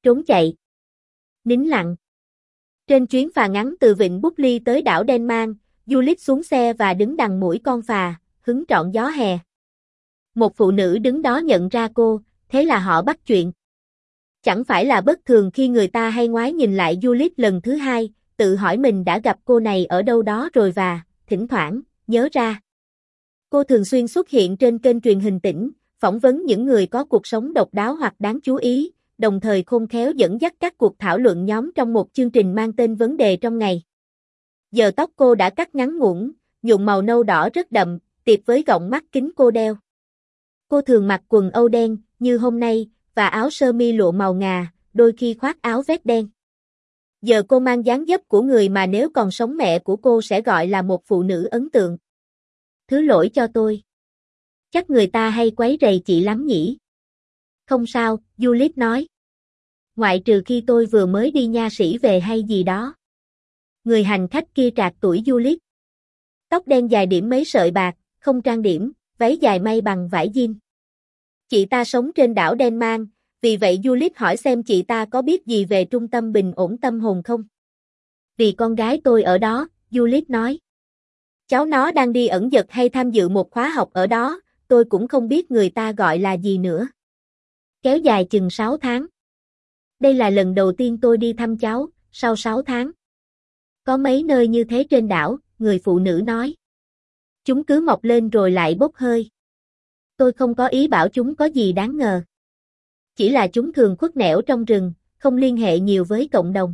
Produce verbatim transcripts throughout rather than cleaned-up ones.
trốn chạy. Nín lặng. Trên chuyến phà ngắn từ vịnh Bút Ly tới đảo Denman, Juliet xuống xe và đứng đằng mũi con phà, hứng trọn gió hè. Một phụ nữ đứng đó nhận ra cô, thế là họ bắt chuyện. Chẳng phải là bất thường khi người ta hay ngoái nhìn lại Juliet lần thứ hai, tự hỏi mình đã gặp cô này ở đâu đó rồi và, thỉnh thoảng, nhớ ra. Cô thường xuyên xuất hiện trên kênh truyền hình tỉnh, phỏng vấn những người có cuộc sống độc đáo hoặc đáng chú ý, đồng thời khôn khéo dẫn dắt các cuộc thảo luận nhóm trong một chương trình mang tên Vấn đề trong ngày. Giờ tóc cô đã cắt ngắn ngủn, nhuộm màu nâu đỏ rất đậm, tiệp với gọng mắt kính cô đeo. Cô thường mặc quần âu đen, như hôm nay, và áo sơ mi lụa màu ngà, đôi khi khoác áo vest đen. Giờ cô mang dáng dấp của người mà nếu còn sống mẹ của cô sẽ gọi là một phụ nữ ấn tượng. Thứ lỗi cho tôi. Chắc người ta hay quấy rầy chị lắm nhỉ? Không sao, Juliet nói. Ngoại trừ khi tôi vừa mới đi nha sĩ về hay gì đó. Người hành khách kia trạc tuổi Juliet. Tóc đen dài điểm mấy sợi bạc, không trang điểm, váy dài may bằng vải jean. Chị ta sống trên đảo Denman, vì vậy Juliet hỏi xem chị ta có biết gì về trung tâm bình ổn tâm hồn không? Vì con gái tôi ở đó, Juliet nói. Cháu nó đang đi ẩn dật hay tham dự một khóa học ở đó, tôi cũng không biết người ta gọi là gì nữa. Kéo dài chừng sáu tháng. Đây là lần đầu tiên tôi đi thăm cháu, sau sáu tháng. Có mấy nơi như thế trên đảo, người phụ nữ nói. Chúng cứ mọc lên rồi lại bốc hơi. Tôi không có ý bảo chúng có gì đáng ngờ. Chỉ là chúng thường khuất nẻo trong rừng, không liên hệ nhiều với cộng đồng.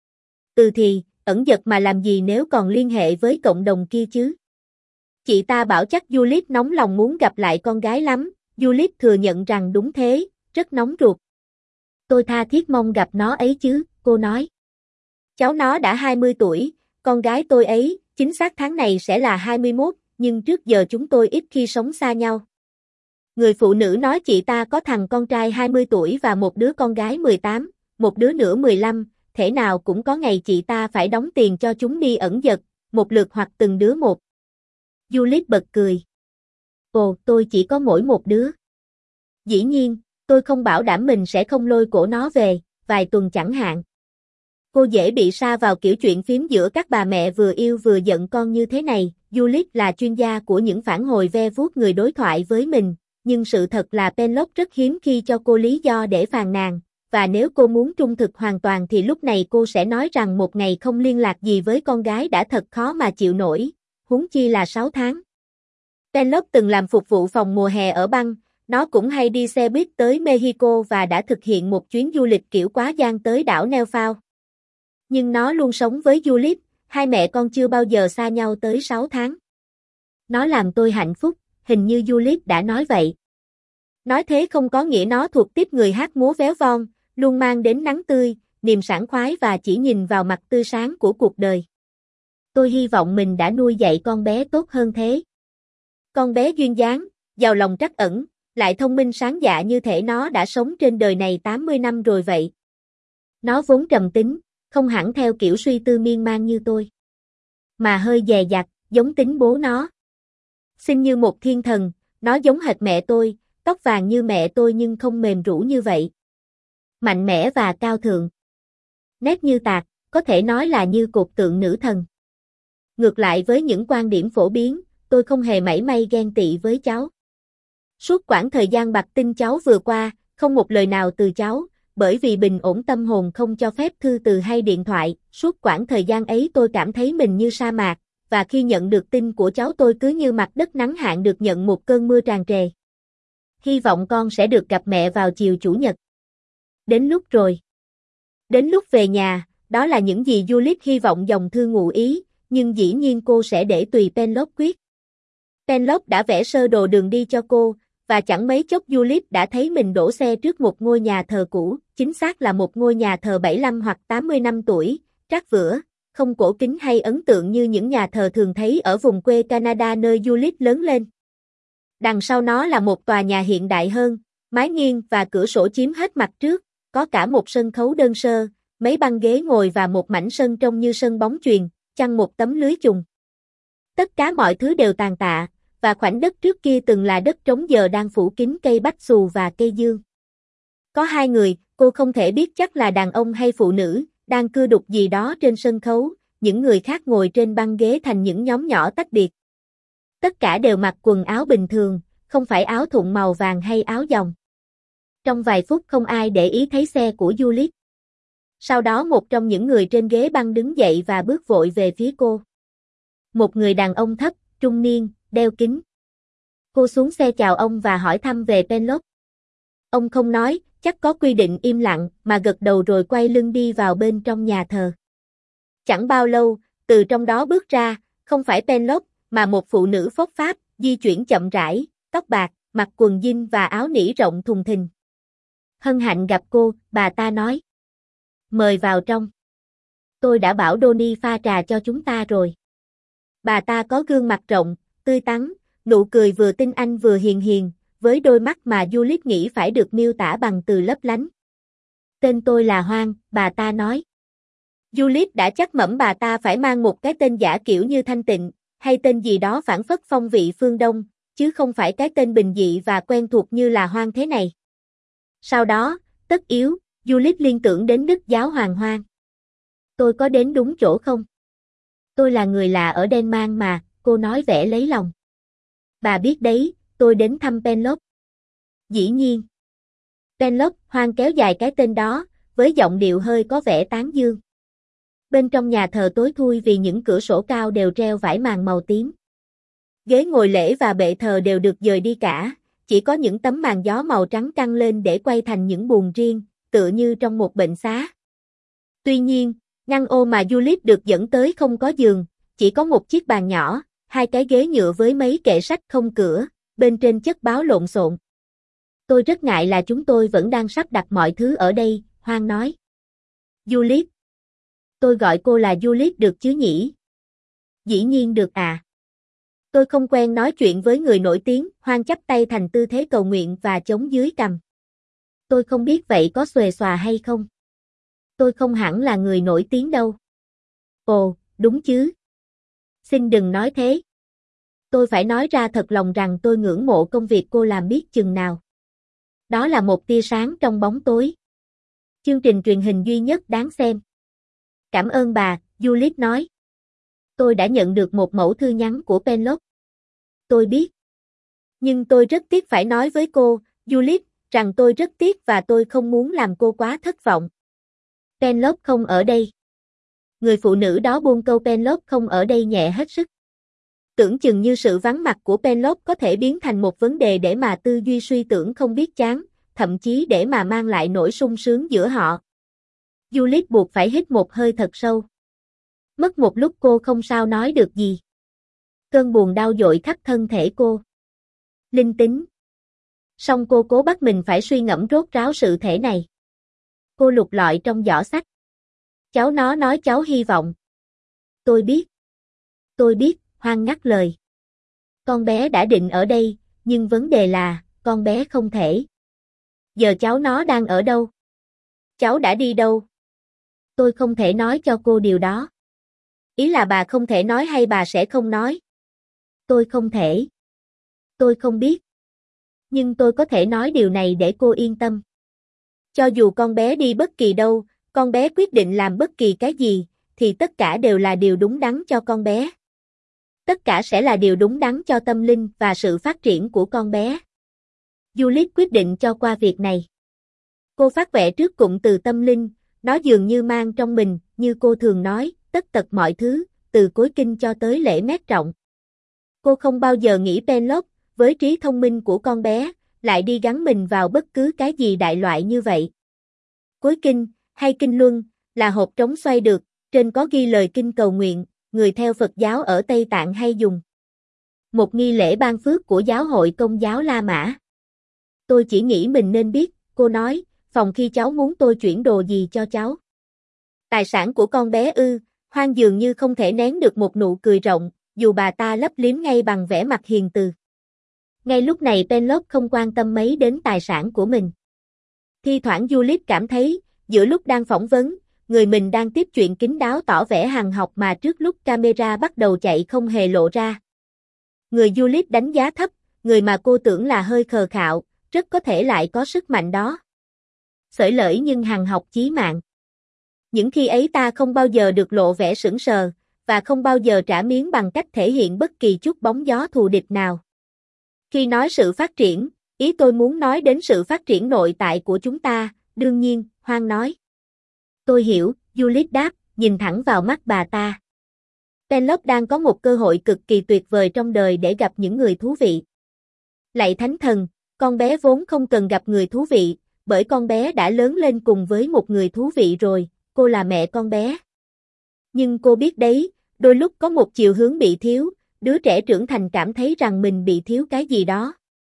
Ừ thì, ẩn dật mà làm gì nếu còn liên hệ với cộng đồng kia chứ? Chị ta bảo chắc Juliet nóng lòng muốn gặp lại con gái lắm, Juliet thừa nhận rằng đúng thế, rất nóng ruột. Tôi tha thiết mong gặp nó ấy chứ, cô nói. Cháu nó đã hai mươi tuổi, con gái tôi ấy, chính xác tháng này sẽ là hai mươi mốt, nhưng trước giờ chúng tôi ít khi sống xa nhau. Người phụ nữ nói chị ta có thằng con trai hai mươi tuổi và một đứa con gái mười tám, một đứa nữa mười lăm, thể nào cũng có ngày chị ta phải đóng tiền cho chúng đi ẩn dật, một lượt hoặc từng đứa một. Juliet bật cười. Ồ, tôi chỉ có mỗi một đứa. Dĩ nhiên, tôi không bảo đảm mình sẽ không lôi cổ nó về, vài tuần chẳng hạn. Cô dễ bị sa vào kiểu chuyện phím giữa các bà mẹ vừa yêu vừa giận con như thế này. Juliet là chuyên gia của những phản hồi ve vuốt người đối thoại với mình, nhưng sự thật là Penelope rất hiếm khi cho cô lý do để phàn nàn, và nếu cô muốn trung thực hoàn toàn thì lúc này cô sẽ nói rằng một ngày không liên lạc gì với con gái đã thật khó mà chịu nổi, huống chi là sáu tháng. Penelope từng làm phục vụ phòng mùa hè ở băng, nó cũng hay đi xe buýt tới Mexico và đã thực hiện một chuyến du lịch kiểu quá giang tới đảo Nelfao. Nhưng nó luôn sống với Juliet, hai mẹ con chưa bao giờ xa nhau tới sáu tháng. Nó làm tôi hạnh phúc, hình như Juliet đã nói vậy. Nói thế không có nghĩa nó thuộc tiếp người hát múa véo von, luôn mang đến nắng tươi, niềm sảng khoái và chỉ nhìn vào mặt tươi sáng của cuộc đời. Tôi hy vọng mình đã nuôi dạy con bé tốt hơn thế. Con bé duyên dáng, giàu lòng trắc ẩn, lại thông minh sáng dạ như thể nó đã sống trên đời này tám mươi năm rồi vậy. Nó vốn trầm tính, không hẳn theo kiểu suy tư miên man như tôi, mà hơi dè dặt, giống tính bố nó. Xinh như một thiên thần, nó giống hệt mẹ tôi, tóc vàng như mẹ tôi nhưng không mềm rũ như vậy. Mạnh mẽ và cao thượng. Nét như tạc, có thể nói là như cột tượng nữ thần. Ngược lại với những quan điểm phổ biến, tôi không hề mảy may ghen tị với cháu. Suốt quãng thời gian bặt tin cháu vừa qua, không một lời nào từ cháu, bởi vì bình ổn tâm hồn không cho phép thư từ hay điện thoại, suốt quãng thời gian ấy tôi cảm thấy mình như sa mạc, và khi nhận được tin của cháu tôi cứ như mặt đất nắng hạn được nhận một cơn mưa tràn trề. Hy vọng con sẽ được gặp mẹ vào chiều chủ nhật. Đến lúc rồi. Đến lúc về nhà, đó là những gì Juliet hy vọng dòng thư ngụ ý, nhưng dĩ nhiên cô sẽ để tùy Penelope quyết. Penelope đã vẽ sơ đồ đường đi cho cô, và chẳng mấy chốc Juliet đã thấy mình đổ xe trước một ngôi nhà thờ cũ, chính xác là một ngôi nhà thờ bảy mươi lăm hoặc tám mươi năm tuổi, trát vữa, không cổ kính hay ấn tượng như những nhà thờ thường thấy ở vùng quê Canada nơi Juliet lớn lên. Đằng sau nó là một tòa nhà hiện đại hơn, mái nghiêng và cửa sổ chiếm hết mặt trước, có cả một sân khấu đơn sơ, mấy băng ghế ngồi và một mảnh sân trông như sân bóng chuyền, chăn một tấm lưới chùng. Tất cả mọi thứ đều tàn tạ, và khoảnh đất trước kia từng là đất trống giờ đang phủ kín cây bách xù và cây dương. Có hai người, Cô không thể biết chắc là đàn ông hay phụ nữ, đang cưa đục gì đó trên sân khấu, những người khác ngồi trên băng ghế thành những nhóm nhỏ tách biệt. Tất cả đều mặc quần áo bình thường, không phải áo thụng màu vàng hay áo dòng. Trong vài phút không ai để ý thấy xe của Juliet. Sau đó một trong những người trên ghế băng đứng dậy và bước vội về phía cô. Một người đàn ông thấp, trung niên, đeo kính. Cô xuống xe chào ông và hỏi thăm về Penelope. Ông không nói, chắc có quy định im lặng, mà gật đầu rồi quay lưng đi vào bên trong nhà thờ. Chẳng bao lâu, từ trong đó bước ra, không phải Penelope, mà một phụ nữ phốt pháp, di chuyển chậm rãi, tóc bạc, mặc quần jean và áo nỉ rộng thùng thình. Hân hạnh gặp cô, bà ta nói. Mời vào trong. Tôi đã bảo Donnie pha trà cho chúng ta rồi. Bà ta có gương mặt rộng, tươi tắn, nụ cười vừa tinh anh vừa hiền hiền, với đôi mắt mà Juliet nghĩ phải được miêu tả bằng từ lấp lánh. Tên tôi là Hoang, bà ta nói. Juliet đã chắc mẩm bà ta phải mang một cái tên giả kiểu như Thanh Tịnh, hay tên gì đó phảng phất phong vị phương Đông, chứ không phải cái tên bình dị và quen thuộc như là Hoang thế này. Sau đó, tất yếu, Juliet liên tưởng đến Đức giáo Hoàng Hoang. Tôi có đến đúng chỗ không? Tôi là người lạ ở Denmark mà, cô nói vẻ lấy lòng. Bà biết đấy, tôi đến thăm Penelope. Dĩ nhiên. Penelope, Hoang kéo dài cái tên đó, với giọng điệu hơi có vẻ tán dương. Bên trong nhà thờ tối thui vì những cửa sổ cao đều treo vải màn màu tím. Ghế ngồi lễ và bệ thờ đều được dời đi cả, chỉ có những tấm màn gió màu trắng căng lên để quay thành những buồng riêng, tựa như trong một bệnh xá. Tuy nhiên, ngăn ô mà Juliet được dẫn tới không có giường, chỉ có một chiếc bàn nhỏ, hai cái ghế nhựa với mấy kệ sách không cửa, bên trên chất báo lộn xộn. Tôi rất ngại là chúng tôi vẫn đang sắp đặt mọi thứ ở đây, Hoang nói. Juliet. Tôi gọi cô là Juliet được chứ nhỉ? Dĩ nhiên được à. Tôi không quen nói chuyện với người nổi tiếng, Hoang chắp tay thành tư thế cầu nguyện và chống dưới cằm. Tôi không biết vậy có xuề xòa hay không? Tôi không hẳn là người nổi tiếng đâu. Ồ, đúng chứ. Xin đừng nói thế. Tôi phải nói ra thật lòng rằng tôi ngưỡng mộ công việc cô làm biết chừng nào. Đó là một tia sáng trong bóng tối. Chương trình truyền hình duy nhất đáng xem. Cảm ơn bà, Juliet nói. Tôi đã nhận được một mẫu thư nhắn của Penelope. Tôi biết. Nhưng tôi rất tiếc phải nói với cô, Juliet, rằng tôi rất tiếc và tôi không muốn làm cô quá thất vọng. Penelope không ở đây. Người phụ nữ đó buông câu Penelope không ở đây nhẹ hết sức. Tưởng chừng như sự vắng mặt của Penelope có thể biến thành một vấn đề để mà tư duy suy tưởng không biết chán, thậm chí để mà mang lại nỗi sung sướng giữa họ. Juliet buộc phải hít một hơi thật sâu. Mất một lúc cô không sao nói được gì. Cơn buồn đau dội khắp thân thể cô. Linh tính. Song cô cố bắt mình phải suy ngẫm rốt ráo sự thể này. Cô lục lọi trong giỏ sách. Cháu nó nói cháu hy vọng. Tôi biết. Tôi biết, Hoang ngắt lời. Con bé đã định ở đây, nhưng vấn đề là, con bé không thể. Giờ cháu nó đang ở đâu? Cháu đã đi đâu? Tôi không thể nói cho cô điều đó. Ý là bà không thể nói hay bà sẽ không nói? Tôi không thể. Tôi không biết. Nhưng tôi có thể nói điều này để cô yên tâm. Cho dù con bé đi bất kỳ đâu, con bé quyết định làm bất kỳ cái gì, thì tất cả đều là điều đúng đắn cho con bé. Tất cả sẽ là điều đúng đắn cho tâm linh và sự phát triển của con bé. Juliet quyết định cho qua việc này. Cô phát vẽ trước cụm từ tâm linh, nó dường như mang trong mình, như cô thường nói, tất tật mọi thứ, từ cối kinh cho tới lễ mét trọng. Cô không bao giờ nghĩ Penelope, với trí thông minh của con bé, lại đi gắn mình vào bất cứ cái gì đại loại như vậy. Cối kinh, hay kinh luân, là hộp trống xoay được, trên có ghi lời kinh cầu nguyện, người theo Phật giáo ở Tây Tạng hay dùng. Một nghi lễ ban phước của giáo hội Công giáo La Mã. Tôi chỉ nghĩ mình nên biết, cô nói, phòng khi cháu muốn tôi chuyển đồ gì cho cháu. Tài sản của con bé ư, Hoang dường như không thể nén được một nụ cười rộng, dù bà ta lấp liếm ngay bằng vẻ mặt hiền từ. Ngay lúc này Penelope không quan tâm mấy đến tài sản của mình. Thi thoảng Juliet cảm thấy, giữa lúc đang phỏng vấn, người mình đang tiếp chuyện kín đáo tỏ vẻ hằn học mà trước lúc camera bắt đầu chạy không hề lộ ra. Người Juliet đánh giá thấp, người mà cô tưởng là hơi khờ khạo, rất có thể lại có sức mạnh đó. xởi lởi nhưng hằng học chí mạng. Những khi ấy ta không bao giờ được lộ vẻ sững sờ, và không bao giờ trả miếng bằng cách thể hiện bất kỳ chút bóng gió thù địch nào. Khi nói sự phát triển, ý tôi muốn nói đến sự phát triển nội tại của chúng ta, đương nhiên, Hoang nói. Tôi hiểu, Juliet đáp, nhìn thẳng vào mắt bà ta. Penelope đang có một cơ hội cực kỳ tuyệt vời trong đời để gặp những người thú vị. Lạy Thánh Thần, con bé vốn không cần gặp người thú vị, bởi con bé đã lớn lên cùng với một người thú vị rồi, cô là mẹ con bé. Nhưng cô biết đấy, đôi lúc có một chiều hướng bị thiếu, đứa trẻ trưởng thành cảm thấy rằng mình bị thiếu cái gì đó.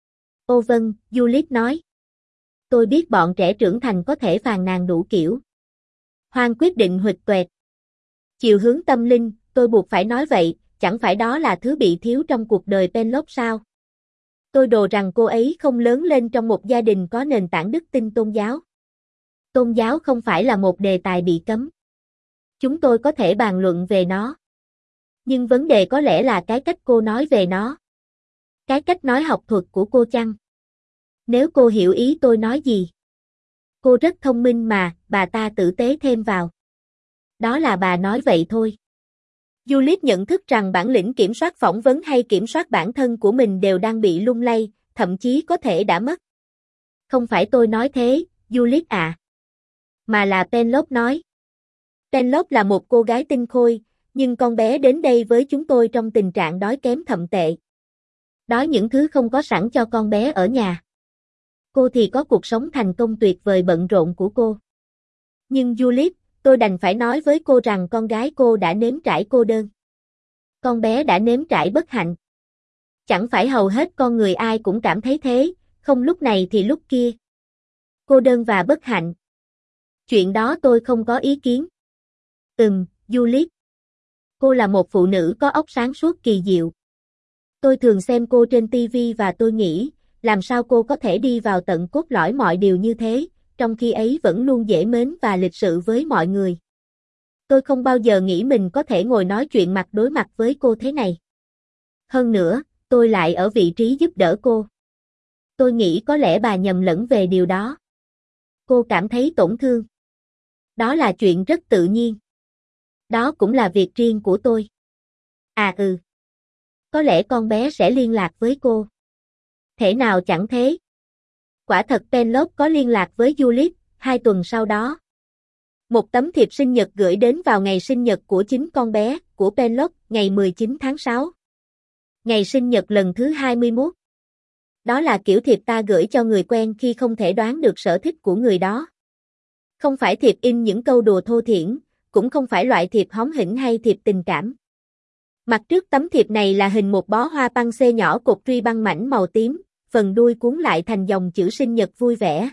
Ô vâng, Juliet nói. Tôi biết bọn trẻ trưởng thành có thể phàn nàn đủ kiểu. Hoang quyết định huỵch toẹt. Chiều hướng tâm linh, tôi buộc phải nói vậy, chẳng phải đó là thứ bị thiếu trong cuộc đời Penelope sao? Tôi đồ rằng cô ấy không lớn lên trong một gia đình có nền tảng đức tin tôn giáo. Tôn giáo không phải là một đề tài bị cấm. Chúng tôi có thể bàn luận về nó. Nhưng vấn đề có lẽ là cái cách cô nói về nó. Cái cách nói học thuật của cô chăng? Nếu cô hiểu ý tôi nói gì. Cô rất thông minh mà, bà ta tử tế thêm vào. Đó là bà nói vậy thôi. Juliet nhận thức rằng bản lĩnh kiểm soát phỏng vấn hay kiểm soát bản thân của mình đều đang bị lung lay, thậm chí có thể đã mất. Không phải tôi nói thế, Juliet à. Mà là Penelope nói. Penelope là một cô gái tinh khôi, nhưng con bé đến đây với chúng tôi trong tình trạng đói kém thậm tệ. Đói những thứ không có sẵn cho con bé ở nhà. Cô thì có cuộc sống thành công tuyệt vời bận rộn của cô. Nhưng Juliet, tôi đành phải nói với cô rằng con gái cô đã nếm trải cô đơn. Con bé đã nếm trải bất hạnh. Chẳng phải hầu hết con người ai cũng cảm thấy thế, không lúc này thì lúc kia. Cô đơn và bất hạnh. Chuyện đó tôi không có ý kiến. Ừm, Juliet. Cô là một phụ nữ có óc sáng suốt kỳ diệu. Tôi thường xem cô trên ti vi và tôi nghĩ, làm sao cô có thể đi vào tận cốt lõi mọi điều như thế, trong khi ấy vẫn luôn dễ mến và lịch sự với mọi người. Tôi không bao giờ nghĩ mình có thể ngồi nói chuyện mặt đối mặt với cô thế này. Hơn nữa, tôi lại ở vị trí giúp đỡ cô. Tôi nghĩ có lẽ bà nhầm lẫn về điều đó. Cô cảm thấy tổn thương. Đó là chuyện rất tự nhiên. Đó cũng là việc riêng của tôi. À ừ. Có lẽ con bé sẽ liên lạc với cô. Thể nào chẳng thế. Quả thật Penelope có liên lạc với Juliet, hai tuần sau đó. Một tấm thiệp sinh nhật gửi đến vào ngày sinh nhật của chính con bé, của Penelope, ngày mười chín tháng sáu. Ngày sinh nhật lần thứ hai mươi mốt. Đó là kiểu thiệp ta gửi cho người quen khi không thể đoán được sở thích của người đó. Không phải thiệp in những câu đùa thô thiển, cũng không phải loại thiệp hóm hỉnh hay thiệp tình cảm. Mặt trước tấm thiệp này là hình một bó hoa băng xê nhỏ cột truy băng mảnh màu tím, phần đuôi cuốn lại thành dòng chữ sinh nhật vui vẻ.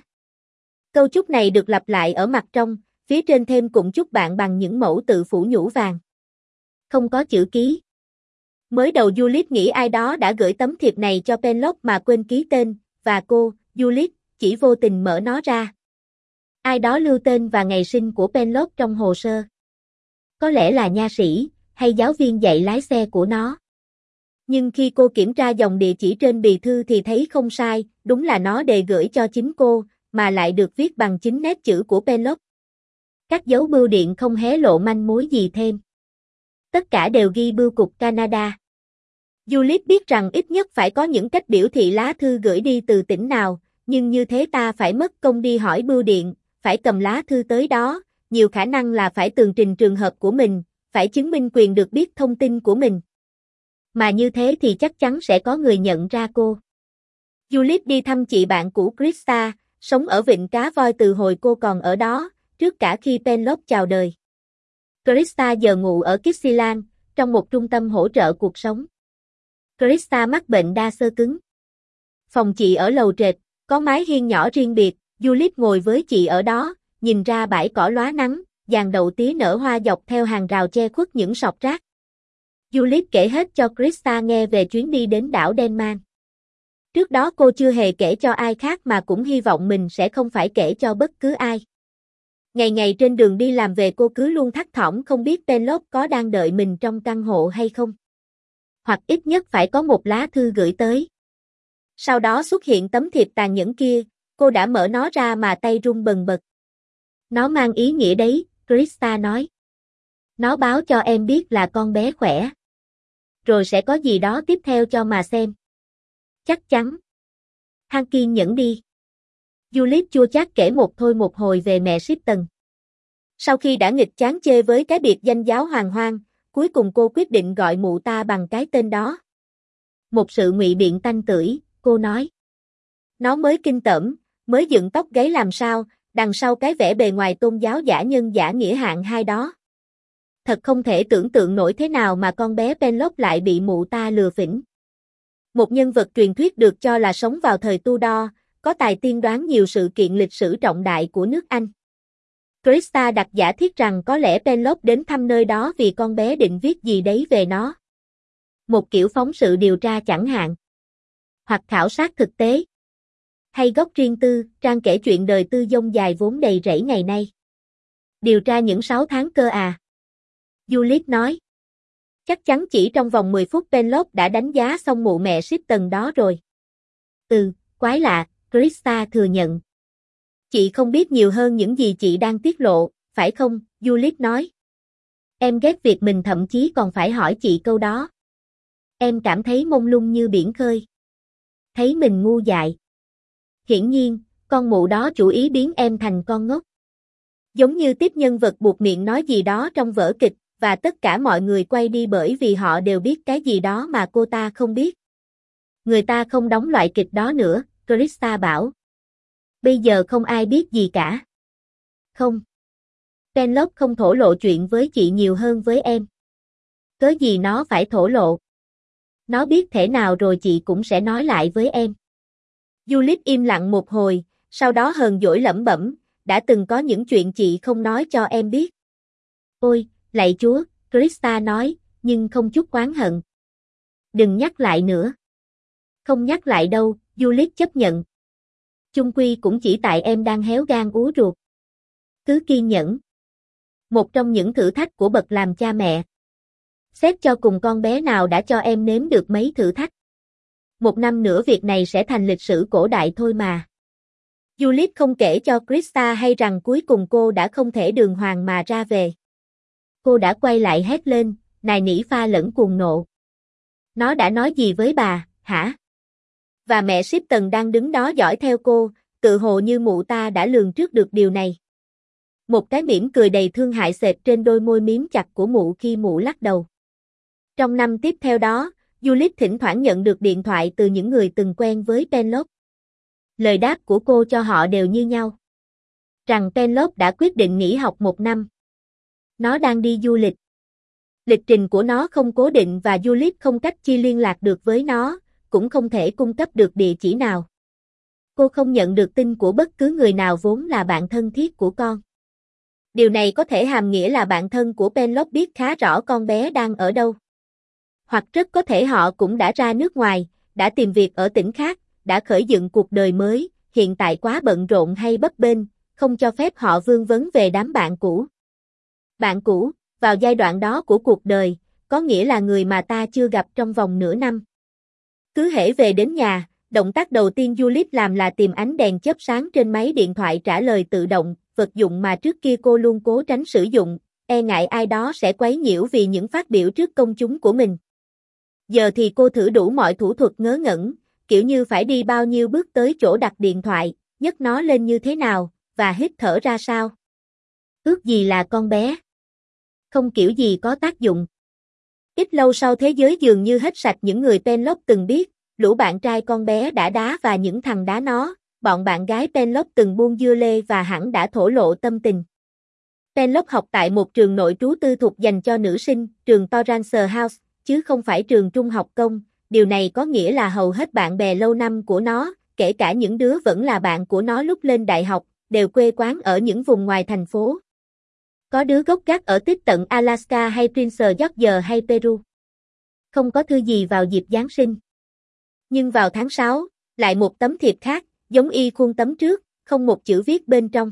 Câu chúc này được lặp lại ở mặt trong, phía trên thêm cũng chúc bạn bằng những mẫu tự phủ nhũ vàng. Không có chữ ký. Mới đầu Juliet nghĩ ai đó đã gửi tấm thiệp này cho Penelope mà quên ký tên, và cô, Juliet, chỉ vô tình mở nó ra. Ai đó lưu tên và ngày sinh của Penelope trong hồ sơ. Có lẽ là nha sĩ, hay giáo viên dạy lái xe của nó. Nhưng khi cô kiểm tra dòng địa chỉ trên bì thư thì thấy không sai, đúng là nó đề gửi cho chính cô, mà lại được viết bằng chính nét chữ của Penelope. Các dấu bưu điện không hé lộ manh mối gì thêm. Tất cả đều ghi bưu cục Canada. Juliet biết rằng ít nhất phải có những cách biểu thị lá thư gửi đi từ tỉnh nào, nhưng như thế ta phải mất công đi hỏi bưu điện, phải cầm lá thư tới đó, nhiều khả năng là phải tường trình trường hợp của mình, phải chứng minh quyền được biết thông tin của mình. Mà như thế thì chắc chắn sẽ có người nhận ra cô. Juliet đi thăm chị bạn cũ Krista, sống ở vịnh Cá Voi từ hồi cô còn ở đó, trước cả khi Penelope chào đời. Krista giờ ngụ ở Kitsilan, trong một trung tâm hỗ trợ cuộc sống. Krista mắc bệnh đa xơ cứng. Phòng chị ở lầu trệt, có mái hiên nhỏ riêng biệt, Juliet ngồi với chị ở đó, nhìn ra bãi cỏ lóa nắng, giàn đậu tía nở hoa dọc theo hàng rào che khuất những sọt rác. Juliet kể hết cho Krista nghe về chuyến đi đến đảo Denman. Trước đó cô chưa hề kể cho ai khác mà cũng hy vọng mình sẽ không phải kể cho bất cứ ai. Ngày ngày trên đường đi làm về cô cứ luôn thắc thỏm không biết Penelope có đang đợi mình trong căn hộ hay không. Hoặc ít nhất phải có một lá thư gửi tới. Sau đó xuất hiện tấm thiệp tàn nhẫn kia, Cô đã mở nó ra mà tay run bần bật. Nó mang ý nghĩa đấy, Krista nói. Nó báo cho em biết là con bé khỏe. Rồi sẽ có gì đó tiếp theo cho mà xem. Chắc chắn. Han kiên nhẫn đi. Juliet chua chát kể một thôi một hồi về mẹ Shipton. Sau khi đã nghịch chán chê với cái biệt danh giáo hoàng hoang, cuối cùng cô quyết định gọi mụ ta bằng cái tên đó. Một sự ngụy biện tanh tưởi, cô nói. Nó mới kinh tởm, mới dựng tóc gáy làm sao, đằng sau cái vẻ bề ngoài tôn giáo giả nhân giả nghĩa hạng hai đó. Thật không thể tưởng tượng nổi thế nào mà con bé Penelope lại bị mụ ta lừa phỉnh. Một nhân vật truyền thuyết được cho là sống vào thời Tudor, có tài tiên đoán nhiều sự kiện lịch sử trọng đại của nước Anh. Krista đặt giả thiết rằng có lẽ Penelope đến thăm nơi đó vì con bé định viết gì đấy về nó. Một kiểu phóng sự điều tra chẳng hạn. Hoặc khảo sát thực tế. Hay góc riêng tư, trang kể chuyện đời tư dông dài vốn đầy rẫy ngày nay. Điều tra những sáu tháng cơ à? Juliet nói. Chắc chắn chỉ trong vòng mười phút Penelope đã đánh giá xong mụ mẹ Shipton đó rồi. Ừ, quái lạ, Krista thừa nhận. Chị không biết nhiều hơn những gì chị đang tiết lộ, phải không? Juliet nói. Em ghét việc mình thậm chí còn phải hỏi chị câu đó. Em cảm thấy mông lung như biển khơi. Thấy mình ngu dại. Hiển nhiên, con mụ đó chủ ý biến em thành con ngốc. Giống như tiếp nhân vật buộc miệng nói gì đó trong vở kịch, và tất cả mọi người quay đi bởi vì họ đều biết cái gì đó mà cô ta không biết. Người ta không đóng loại kịch đó nữa, Krista bảo. Bây giờ không ai biết gì cả. Không. Penelope không thổ lộ chuyện với chị nhiều hơn với em. Cớ gì nó phải thổ lộ? Nó biết thể nào rồi chị cũng sẽ nói lại với em. Juliet im lặng một hồi, sau đó hờn dỗi lẩm bẩm, đã từng có những chuyện chị không nói cho em biết. Ôi, lạy Chúa, Krista nói, nhưng không chút oán hận. Đừng nhắc lại nữa. Không nhắc lại đâu, Juliet chấp nhận. Chung quy cũng chỉ tại em đang héo gan ú ruột. Cứ kiên nhẫn. Một trong những thử thách của bậc làm cha mẹ. Xét cho cùng con bé nào đã cho em nếm được mấy thử thách. Một năm nữa việc này sẽ thành lịch sử cổ đại thôi mà. Juliet không kể cho Krista hay rằng cuối cùng cô đã không thể đường hoàng mà ra về. Cô đã quay lại hét lên, nài nỉ pha lẫn cuồng nộ. Nó đã nói gì với bà, hả? Và mẹ Shipton đang đứng đó dõi theo cô, tự hồ như mụ ta đã lường trước được điều này. Một cái mỉm cười đầy thương hại xẹt trên đôi môi miếm chặt của mụ khi mụ lắc đầu. Trong năm tiếp theo đó, Juliet thỉnh thoảng nhận được điện thoại từ những người từng quen với Penelope. Lời đáp của cô cho họ đều như nhau. Rằng Penelope đã quyết định nghỉ học một năm. Nó đang đi du lịch. Lịch trình của nó không cố định và Juliet không cách chi liên lạc được với nó, cũng không thể cung cấp được địa chỉ nào. Cô không nhận được tin của bất cứ người nào vốn là bạn thân thiết của con. Điều này có thể hàm nghĩa là bạn thân của Penelope biết khá rõ con bé đang ở đâu. Hoặc rất có thể họ cũng đã ra nước ngoài, đã tìm việc ở tỉnh khác, đã khởi dựng cuộc đời mới, hiện tại quá bận rộn hay bấp bênh, không cho phép họ vương vấn về đám bạn cũ. Bạn cũ, vào giai đoạn đó của cuộc đời, có nghĩa là người mà ta chưa gặp trong vòng nửa năm. Cứ hễ về đến nhà, động tác đầu tiên Juliet làm là tìm ánh đèn chớp sáng trên máy điện thoại trả lời tự động, vật dụng mà trước kia cô luôn cố tránh sử dụng, e ngại ai đó sẽ quấy nhiễu vì những phát biểu trước công chúng của mình. Giờ thì cô thử đủ mọi thủ thuật ngớ ngẩn, kiểu như phải đi bao nhiêu bước tới chỗ đặt điện thoại, nhấc nó lên như thế nào, và hít thở ra sao. Ước gì là con bé. Không kiểu gì có tác dụng. Ít lâu sau thế giới dường như hết sạch những người Penelope từng biết, lũ bạn trai con bé đã đá và những thằng đá nó, bọn bạn gái Penelope từng buông dưa lê và hẳn đã thổ lộ tâm tình. Penelope học tại một trường nội trú tư thục dành cho nữ sinh, trường Torrance House, chứ không phải trường trung học công, điều này có nghĩa là hầu hết bạn bè lâu năm của nó, kể cả những đứa vẫn là bạn của nó lúc lên đại học, đều quê quán ở những vùng ngoài thành phố. Có đứa gốc gác ở tít tận Alaska hay Prince George hay Peru. Không có thư gì vào dịp Giáng sinh. Nhưng vào tháng sáu, lại một tấm thiệp khác, giống y khuôn tấm trước, không một chữ viết bên trong.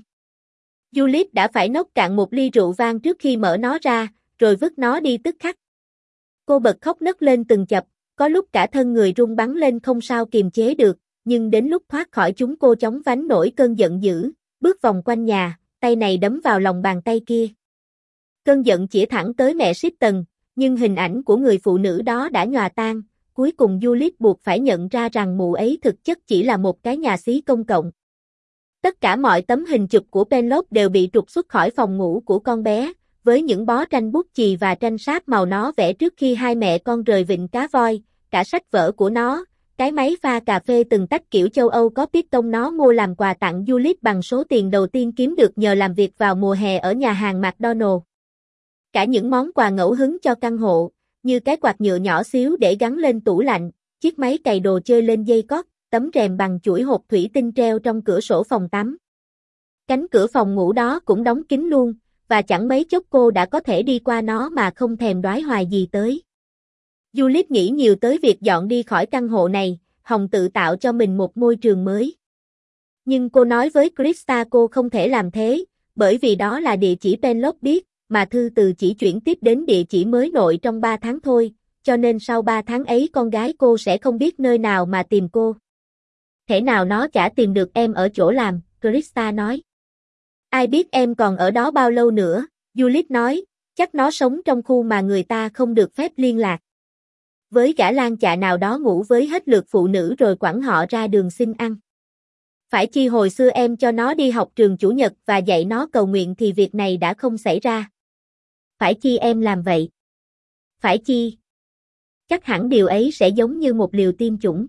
Juliet đã phải nốc cạn một ly rượu vang trước khi mở nó ra, rồi vứt nó đi tức khắc. Cô bật khóc nấc lên từng chập, có lúc cả thân người run bắn lên không sao kiềm chế được, nhưng đến lúc thoát khỏi chúng cô chóng vánh nổi cơn giận dữ, bước vòng quanh nhà, tay này đấm vào lòng bàn tay kia. Cơn giận chĩa thẳng tới mẹ Kristen, nhưng hình ảnh của người phụ nữ đó đã nhòa tan, cuối cùng Juliet buộc phải nhận ra rằng mụ ấy thực chất chỉ là một cái nhà xí công cộng. Tất cả mọi tấm hình chụp của Penelope đều bị trục xuất khỏi phòng ngủ của con bé, với những bó tranh bút chì và tranh sáp màu nó vẽ trước khi hai mẹ con rời vịnh cá voi, cả sách vở của nó, cái máy pha cà phê từng tách kiểu châu Âu có piston nó mua làm quà tặng Juliet bằng số tiền đầu tiên kiếm được nhờ làm việc vào mùa hè ở nhà hàng McDonald's. Cả những món quà ngẫu hứng cho căn hộ, như cái quạt nhựa nhỏ xíu để gắn lên tủ lạnh, chiếc máy cày đồ chơi lên dây cót, tấm rèm bằng chuỗi hộp thủy tinh treo trong cửa sổ phòng tắm. Cánh cửa phòng ngủ đó cũng đóng kín luôn, và chẳng mấy chốc cô đã có thể đi qua nó mà không thèm đoái hoài gì tới. Juliet nghĩ nhiều tới việc dọn đi khỏi căn hộ này, hòng tự tạo cho mình một môi trường mới. Nhưng cô nói với Krista cô không thể làm thế, bởi vì đó là địa chỉ Penelope biết, mà thư từ chỉ chuyển tiếp đến địa chỉ mới nội trong ba tháng thôi, cho nên sau ba tháng ấy con gái cô sẽ không biết nơi nào mà tìm cô. Thể nào nó chả tìm được em ở chỗ làm, Krista nói. Ai biết em còn ở đó bao lâu nữa, Juliet nói, chắc nó sống trong khu mà người ta không được phép liên lạc. Với gã lang chạ nào đó ngủ với hết lượt phụ nữ rồi quẳng họ ra đường xin ăn. Phải chi hồi xưa em cho nó đi học trường chủ nhật và dạy nó cầu nguyện thì việc này đã không xảy ra. Phải chi em làm vậy? Phải chi? Chắc hẳn điều ấy sẽ giống như một liều tiêm chủng.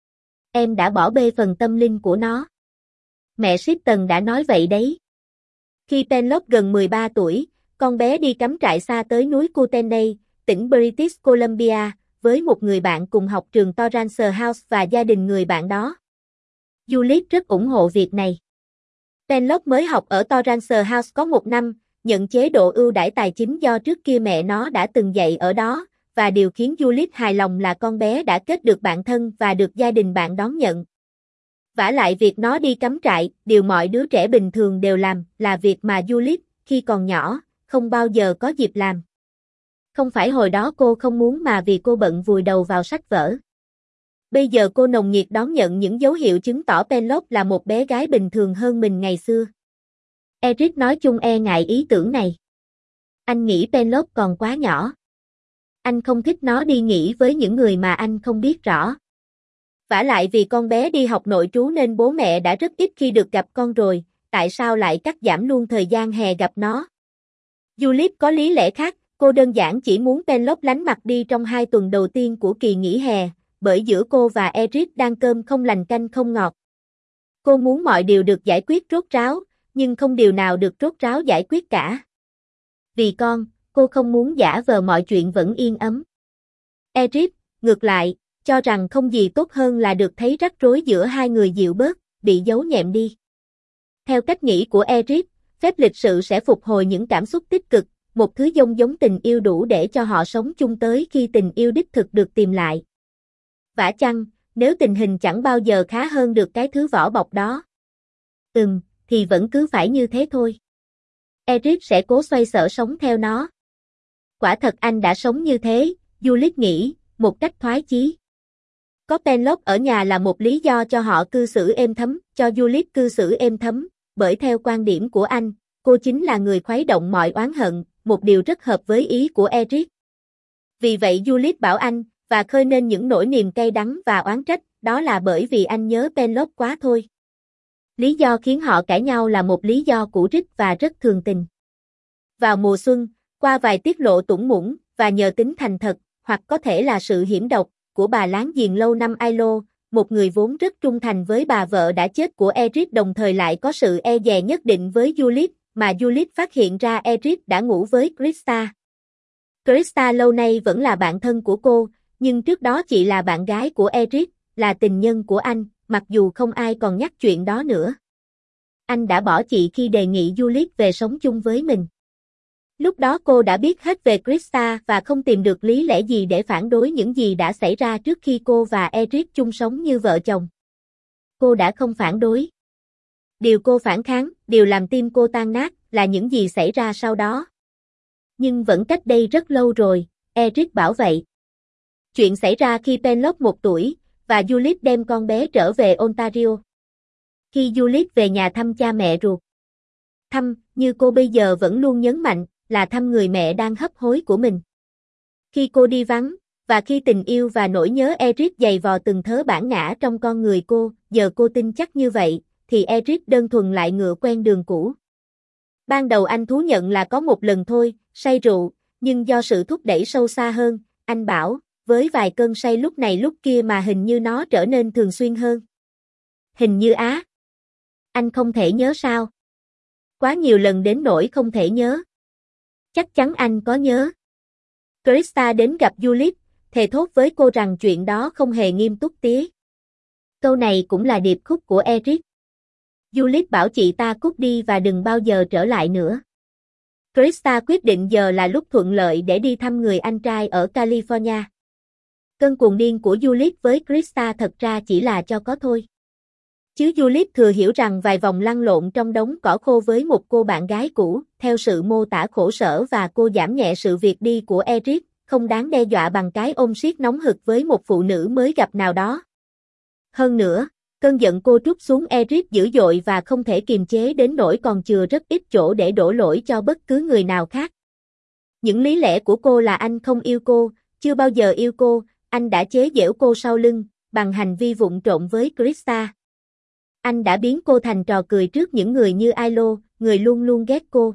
Em đã bỏ bê phần tâm linh của nó. Mẹ Kristen đã nói vậy đấy. Khi Penelope gần mười ba tuổi, con bé đi cắm trại xa tới núi Kootenay, tỉnh British Columbia, với một người bạn cùng học trường Torrance House và gia đình người bạn đó. Juliet rất ủng hộ việc này. Penelope mới học ở Torrance House có một năm, nhận chế độ ưu đãi tài chính do trước kia mẹ nó đã từng dạy ở đó, và điều khiến Juliet hài lòng là con bé đã kết được bạn thân và được gia đình bạn đón nhận. Vả lại việc nó đi cắm trại, điều mọi đứa trẻ bình thường đều làm, là việc mà Juliet, khi còn nhỏ, không bao giờ có dịp làm. Không phải hồi đó cô không muốn mà vì cô bận vùi đầu vào sách vở. Bây giờ cô nồng nhiệt đón nhận những dấu hiệu chứng tỏ Penelope là một bé gái bình thường hơn mình ngày xưa. Eric nói chung e ngại ý tưởng này. Anh nghĩ Penelope còn quá nhỏ. Anh không thích nó đi nghỉ với những người mà anh không biết rõ. Vả lại vì con bé đi học nội trú nên bố mẹ đã rất ít khi được gặp con rồi, tại sao lại cắt giảm luôn thời gian hè gặp nó? Juliet có lý lẽ khác, cô đơn giản chỉ muốn Penelope lánh mặt đi trong hai tuần đầu tiên của kỳ nghỉ hè, bởi giữa cô và Eric đang cơm không lành canh không ngọt. Cô muốn mọi điều được giải quyết rốt ráo, nhưng không điều nào được rốt ráo giải quyết cả. Vì con, cô không muốn giả vờ mọi chuyện vẫn yên ấm. Eric, ngược lại, cho rằng không gì tốt hơn là được thấy rắc rối giữa hai người dịu bớt, bị giấu nhẹm đi. Theo cách nghĩ của Eric, phép lịch sự sẽ phục hồi những cảm xúc tích cực, một thứ giống giống tình yêu đủ để cho họ sống chung tới khi tình yêu đích thực được tìm lại. Vả chăng, nếu tình hình chẳng bao giờ khá hơn được cái thứ vỏ bọc đó. Ừm, thì vẫn cứ phải như thế thôi. Eric sẽ cố xoay sở sống theo nó. Quả thật anh đã sống như thế, Juliet nghĩ, một cách thoái chí. Có Penelope ở nhà là một lý do cho họ cư xử êm thấm, cho Juliet cư xử êm thấm, bởi theo quan điểm của anh, cô chính là người khuấy động mọi oán hận, một điều rất hợp với ý của Eric. Vì vậy Juliet bảo anh, và khơi nên những nỗi niềm cay đắng và oán trách, đó là bởi vì anh nhớ Penelope quá thôi. Lý do khiến họ cãi nhau là một lý do cũ rích và rất thường tình. Vào mùa xuân, qua vài tiết lộ tủng mũng, và nhờ tính thành thật, hoặc có thể là sự hiểm độc, của bà láng giềng lâu năm Ilo, một người vốn rất trung thành với bà vợ đã chết của Eric đồng thời lại có sự e dè nhất định với Juliet, mà Juliet phát hiện ra Eric đã ngủ với Krista. Krista lâu nay vẫn là bạn thân của cô, nhưng trước đó chị là bạn gái của Eric, là tình nhân của anh, mặc dù không ai còn nhắc chuyện đó nữa. Anh đã bỏ chị khi đề nghị Juliet về sống chung với mình. Lúc đó cô đã biết hết về Krista và không tìm được lý lẽ gì để phản đối những gì đã xảy ra trước khi cô và Eric chung sống như vợ chồng. Cô đã không phản đối. Điều cô phản kháng, điều làm tim cô tan nát, là những gì xảy ra sau đó. Nhưng vẫn cách đây rất lâu rồi, Eric bảo vậy. Chuyện xảy ra khi Penelope một tuổi, và Juliet đem con bé trở về Ontario. Khi Juliet về nhà thăm cha mẹ ruột, thăm, như cô bây giờ vẫn luôn nhấn mạnh, là thăm người mẹ đang hấp hối của mình. Khi cô đi vắng, và khi tình yêu và nỗi nhớ Eric dày vò từng thớ bản ngã trong con người cô, giờ cô tin chắc như vậy, thì Eric đơn thuần lại ngựa quen đường cũ. Ban đầu anh thú nhận là có một lần thôi, say rượu, nhưng do sự thúc đẩy sâu xa hơn, anh bảo, với vài cơn say lúc này lúc kia mà hình như nó trở nên thường xuyên hơn. Hình như á. Anh không thể nhớ sao? Quá nhiều lần đến nỗi không thể nhớ. Chắc chắn anh có nhớ. Krista đến gặp Juliet, thề thốt với cô rằng chuyện đó không hề nghiêm túc tía. Câu này cũng là điệp khúc của Eric. Juliet bảo chị ta cút đi và đừng bao giờ trở lại nữa. Krista quyết định giờ là lúc thuận lợi để đi thăm người anh trai ở California. Cơn cuồng điên của Juliet với Krista thật ra chỉ là cho có thôi. Chứ Juliet thừa hiểu rằng vài vòng lăn lộn trong đống cỏ khô với một cô bạn gái cũ, theo sự mô tả khổ sở và cô giảm nhẹ sự việc đi của Eric, không đáng đe dọa bằng cái ôm siết nóng hực với một phụ nữ mới gặp nào đó. Hơn nữa, cơn giận cô trút xuống Eric dữ dội và không thể kiềm chế đến nỗi còn chừa rất ít chỗ để đổ lỗi cho bất cứ người nào khác. Những lý lẽ của cô là anh không yêu cô, chưa bao giờ yêu cô, anh đã chế giễu cô sau lưng, bằng hành vi vụng trộm với Krista. Anh đã biến cô thành trò cười trước những người như Ilo, người luôn luôn ghét cô.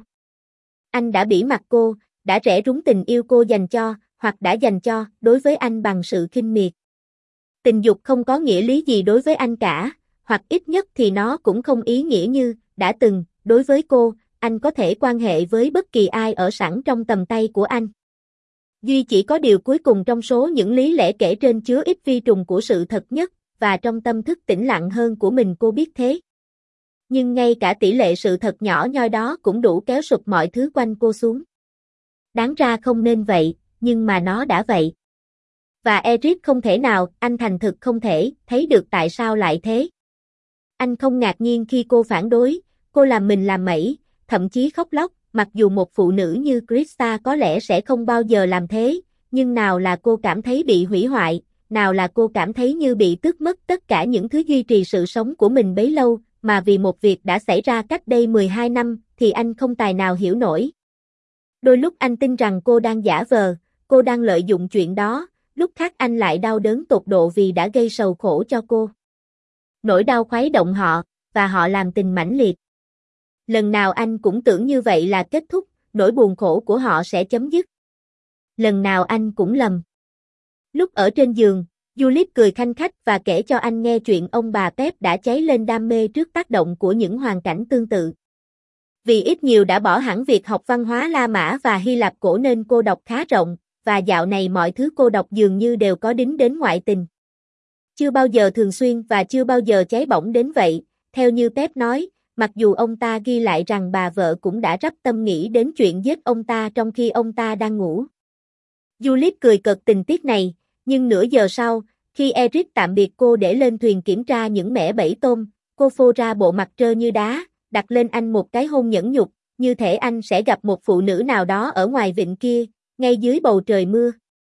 Anh đã bỉ mặt cô, đã rẽ rúng tình yêu cô dành cho, hoặc đã dành cho, đối với anh bằng sự khinh miệt. Tình dục không có nghĩa lý gì đối với anh cả, hoặc ít nhất thì nó cũng không ý nghĩa như, đã từng, đối với cô, anh có thể quan hệ với bất kỳ ai ở sẵn trong tầm tay của anh. Duy chỉ có điều cuối cùng trong số những lý lẽ kể trên chứa ít vi trùng của sự thật nhất, và trong tâm thức tĩnh lặng hơn của mình cô biết thế. Nhưng ngay cả tỷ lệ sự thật nhỏ nhoi đó cũng đủ kéo sụp mọi thứ quanh cô xuống. Đáng ra không nên vậy, nhưng mà nó đã vậy. Và Eric không thể nào, anh thành thực không thể, thấy được tại sao lại thế. Anh không ngạc nhiên khi cô phản đối, cô làm mình làm mẩy, thậm chí khóc lóc, mặc dù một phụ nữ như Krista có lẽ sẽ không bao giờ làm thế, nhưng nào là cô cảm thấy bị hủy hoại, nào là cô cảm thấy như bị tước mất tất cả những thứ duy trì sự sống của mình bấy lâu, mà vì một việc đã xảy ra cách đây mười hai năm, thì anh không tài nào hiểu nổi. Đôi lúc anh tin rằng cô đang giả vờ, cô đang lợi dụng chuyện đó, lúc khác anh lại đau đớn tột độ vì đã gây sầu khổ cho cô. Nỗi đau khuấy động họ, và họ làm tình mãnh liệt. Lần nào anh cũng tưởng như vậy là kết thúc, nỗi buồn khổ của họ sẽ chấm dứt. Lần nào anh cũng lầm. Lúc ở trên giường, Juliet cười khanh khách và kể cho anh nghe chuyện ông bà Pep đã cháy lên đam mê trước tác động của những hoàn cảnh tương tự. Vì ít nhiều đã bỏ hẳn việc học văn hóa La Mã và Hy Lạp cổ nên cô đọc khá rộng, và dạo này mọi thứ cô đọc dường như đều có đính đến ngoại tình. Chưa bao giờ thường xuyên và chưa bao giờ cháy bỏng đến vậy, theo như Pep nói, mặc dù ông ta ghi lại rằng bà vợ cũng đã rắp tâm nghĩ đến chuyện giết ông ta trong khi ông ta đang ngủ. Juliet cười cợt tình tiết này, nhưng nửa giờ sau, khi Eric tạm biệt cô để lên thuyền kiểm tra những mẻ bẫy tôm, cô phô ra bộ mặt trơ như đá, đặt lên anh một cái hôn nhẫn nhục, như thể anh sẽ gặp một phụ nữ nào đó ở ngoài vịnh kia, ngay dưới bầu trời mưa.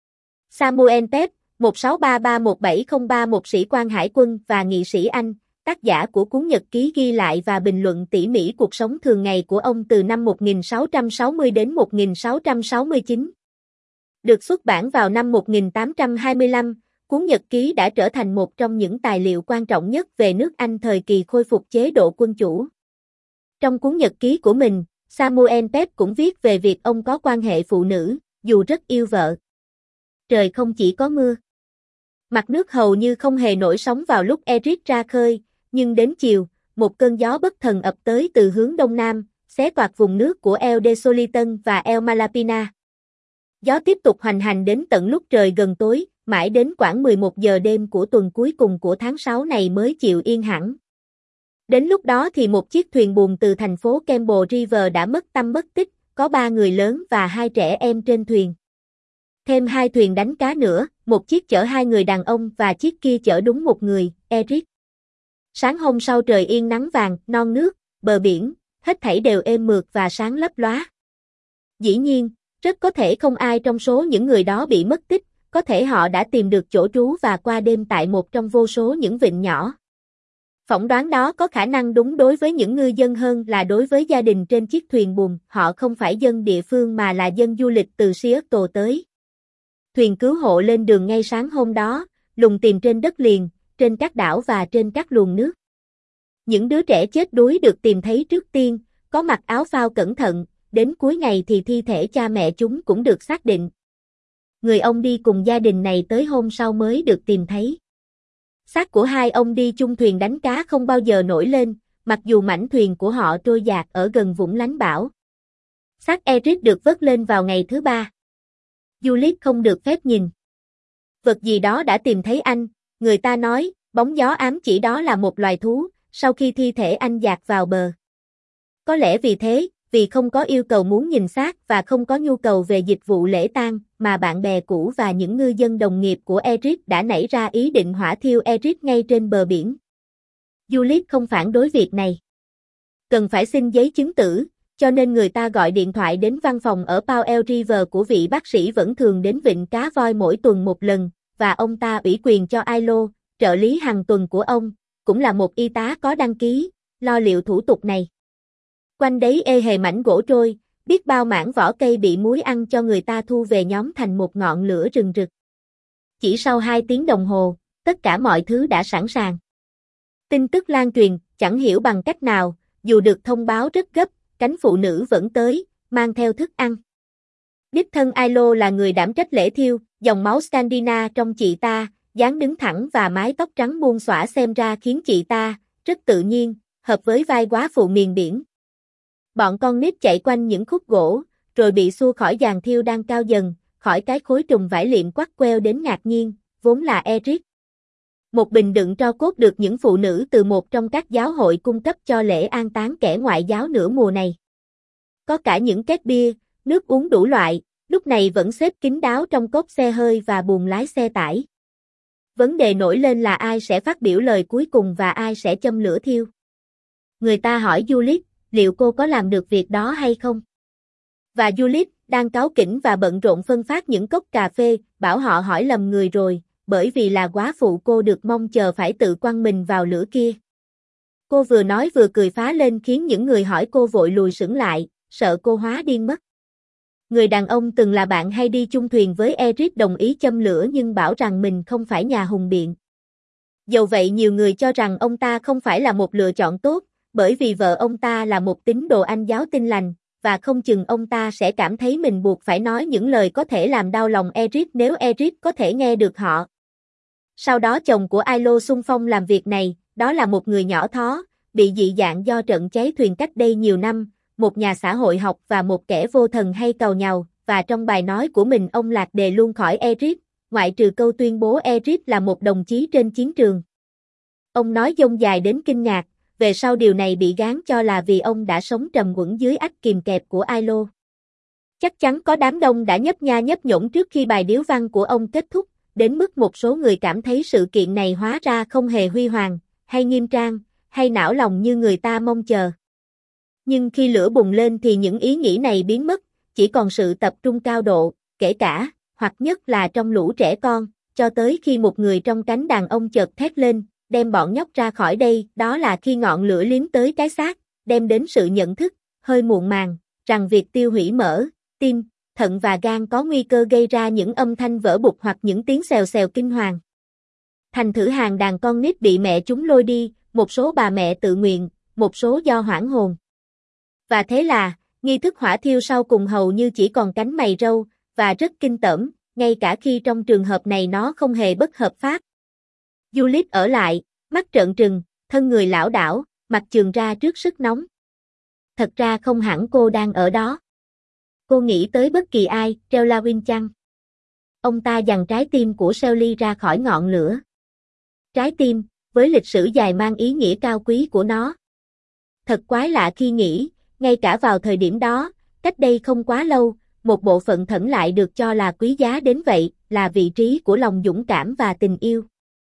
Samuel Pep, một sáu ba ba một bảy không ba, một sĩ quan hải quân và nghị sĩ Anh, tác giả của cuốn nhật ký ghi lại và bình luận tỉ mỉ cuộc sống thường ngày của ông từ năm một nghìn sáu trăm sáu mươi đến một nghìn sáu trăm sáu mươi chín. Được xuất bản vào năm một nghìn tám trăm hai mươi lăm, cuốn nhật ký đã trở thành một trong những tài liệu quan trọng nhất về nước Anh thời kỳ khôi phục chế độ quân chủ. Trong cuốn nhật ký của mình, Samuel Pep cũng viết về việc ông có quan hệ phụ nữ, dù rất yêu vợ. Trời không chỉ có mưa. Mặt nước hầu như không hề nổi sóng vào lúc Eric ra khơi, nhưng đến chiều, một cơn gió bất thần ập tới từ hướng đông nam, xé toạc vùng nước của El de Soliton và El Malapina. Gió tiếp tục hoành hành đến tận lúc trời gần tối, mãi đến khoảng mười một giờ đêm của tuần cuối cùng của tháng sáu này mới chịu yên hẳn. Đến lúc đó thì một chiếc thuyền buồm từ thành phố Campbell River đã mất tăm mất tích, có ba người lớn và hai trẻ em trên thuyền. Thêm hai thuyền đánh cá nữa, một chiếc chở hai người đàn ông và chiếc kia chở đúng một người, Eric. Sáng hôm sau trời yên nắng vàng, non nước, bờ biển, hết thảy đều êm mượt và sáng lấp lóa. Dĩ nhiên, rất có thể không ai trong số những người đó bị mất tích, có thể họ đã tìm được chỗ trú và qua đêm tại một trong vô số những vịnh nhỏ. Phỏng đoán đó có khả năng đúng đối với những ngư dân hơn là đối với gia đình trên chiếc thuyền buồm, họ không phải dân địa phương mà là dân du lịch từ Seattle tới. Thuyền cứu hộ lên đường ngay sáng hôm đó, lùng tìm trên đất liền, trên các đảo và trên các luồng nước. Những đứa trẻ chết đuối được tìm thấy trước tiên, có mặc áo phao cẩn thận, đến cuối ngày thì thi thể cha mẹ chúng cũng được xác định. Người ông đi cùng gia đình này tới hôm sau mới được tìm thấy. Xác của hai ông đi chung thuyền đánh cá không bao giờ nổi lên, mặc dù mảnh thuyền của họ trôi dạt ở gần vũng lánh bão. Xác Eric được vớt lên vào ngày thứ ba. Juliet không được phép nhìn. Vật gì đó đã tìm thấy anh, người ta nói, bóng gió ám chỉ đó là một loài thú, sau khi thi thể anh dạt vào bờ. Có lẽ vì thế, vì không có yêu cầu muốn nhìn xác và không có nhu cầu về dịch vụ lễ tang, mà bạn bè cũ và những ngư dân đồng nghiệp của Eric đã nảy ra ý định hỏa thiêu Eric ngay trên bờ biển. Juliet không phản đối việc này. Cần phải xin giấy chứng tử, cho nên người ta gọi điện thoại đến văn phòng ở Powell River của vị bác sĩ vẫn thường đến vịnh Cá Voi mỗi tuần một lần, và ông ta ủy quyền cho Ilo, trợ lý hàng tuần của ông, cũng là một y tá có đăng ký, lo liệu thủ tục này. Quanh đấy ê hề mảnh gỗ trôi, biết bao mảng vỏ cây bị muối ăn cho người ta thu về nhóm thành một ngọn lửa rừng rực. Chỉ sau hai tiếng đồng hồ, tất cả mọi thứ đã sẵn sàng. Tin tức lan truyền, chẳng hiểu bằng cách nào, dù được thông báo rất gấp, cánh phụ nữ vẫn tới, mang theo thức ăn. Đích thân Ilo là người đảm trách lễ thiêu, dòng máu Scandina trong chị ta, dáng đứng thẳng và mái tóc trắng buông xõa xem ra khiến chị ta, rất tự nhiên, hợp với vai quá phụ miền biển. Bọn con nít chạy quanh những khúc gỗ, rồi bị xua khỏi giàn thiêu đang cao dần, khỏi cái khối trùm vải liệm quắt queo đến ngạc nhiên, vốn là Eric. Một bình đựng tro cốt được những phụ nữ từ một trong các giáo hội cung cấp cho lễ an táng kẻ ngoại giáo nửa mùa này. Có cả những két bia, nước uống đủ loại, lúc này vẫn xếp kín đáo trong cốp xe hơi và buồng lái xe tải. Vấn đề nổi lên là ai sẽ phát biểu lời cuối cùng và ai sẽ châm lửa thiêu. Người ta hỏi Juliet, liệu cô có làm được việc đó hay không? Và Juliet, đang cáu kỉnh và bận rộn phân phát những cốc cà phê, bảo họ hỏi lầm người rồi, bởi vì là góa phụ cô được mong chờ phải tự quăng mình vào lửa kia. Cô vừa nói vừa cười phá lên khiến những người hỏi cô vội lùi sững lại, sợ cô hóa điên mất. Người đàn ông từng là bạn hay đi chung thuyền với Eric đồng ý châm lửa nhưng bảo rằng mình không phải nhà hùng biện. Dầu vậy nhiều người cho rằng ông ta không phải là một lựa chọn tốt, bởi vì vợ ông ta là một tín đồ Anh giáo tin lành, và không chừng ông ta sẽ cảm thấy mình buộc phải nói những lời có thể làm đau lòng Eric nếu Eric có thể nghe được họ. Sau đó chồng của Ilo xung phong làm việc này, đó là một người nhỏ thó, bị dị dạng do trận cháy thuyền cách đây nhiều năm, một nhà xã hội học và một kẻ vô thần hay càu nhàu, và trong bài nói của mình ông lạc đề luôn khỏi Eric, ngoại trừ câu tuyên bố Eric là một đồng chí trên chiến trường. Ông nói dông dài đến kinh ngạc, về sau điều này bị gán cho là vì ông đã sống trầm uẩn dưới ách kìm kẹp của Ilo. Chắc chắn có đám đông đã nhấp nha nhấp nhổm trước khi bài điếu văn của ông kết thúc, đến mức một số người cảm thấy sự kiện này hóa ra không hề huy hoàng, hay nghiêm trang, hay não lòng như người ta mong chờ. Nhưng khi lửa bùng lên thì những ý nghĩ này biến mất, chỉ còn sự tập trung cao độ, kể cả, hoặc nhất là trong lũ trẻ con, cho tới khi một người trong cánh đàn ông chợt thét lên, đem bọn nhóc ra khỏi đây, đó là khi ngọn lửa liếm tới cái xác, đem đến sự nhận thức, hơi muộn màng, rằng việc tiêu hủy mỡ, tim, thận và gan có nguy cơ gây ra những âm thanh vỡ bục hoặc những tiếng xèo xèo kinh hoàng. Thành thử hàng đàn con nít bị mẹ chúng lôi đi, một số bà mẹ tự nguyện, một số do hoảng hồn. Và thế là, nghi thức hỏa thiêu sau cùng hầu như chỉ còn cánh mày râu, và rất kinh tởm, ngay cả khi trong trường hợp này nó không hề bất hợp pháp. Juliet ở lại, mắt trợn trừng, thân người lảo đảo, mặt chườn ra trước sức nóng. Thật ra không hẳn cô đang ở đó. Cô nghĩ tới bất kỳ ai, Trelawin chăng? Ông ta giằng trái tim của Shelly ra khỏi ngọn lửa. Trái tim, với lịch sử dài mang ý nghĩa cao quý của nó. Thật quái lạ khi nghĩ, ngay cả vào thời điểm đó, cách đây không quá lâu, một bộ phận thẫn lại được cho là quý giá đến vậy, là vị trí của lòng dũng cảm và tình yêu.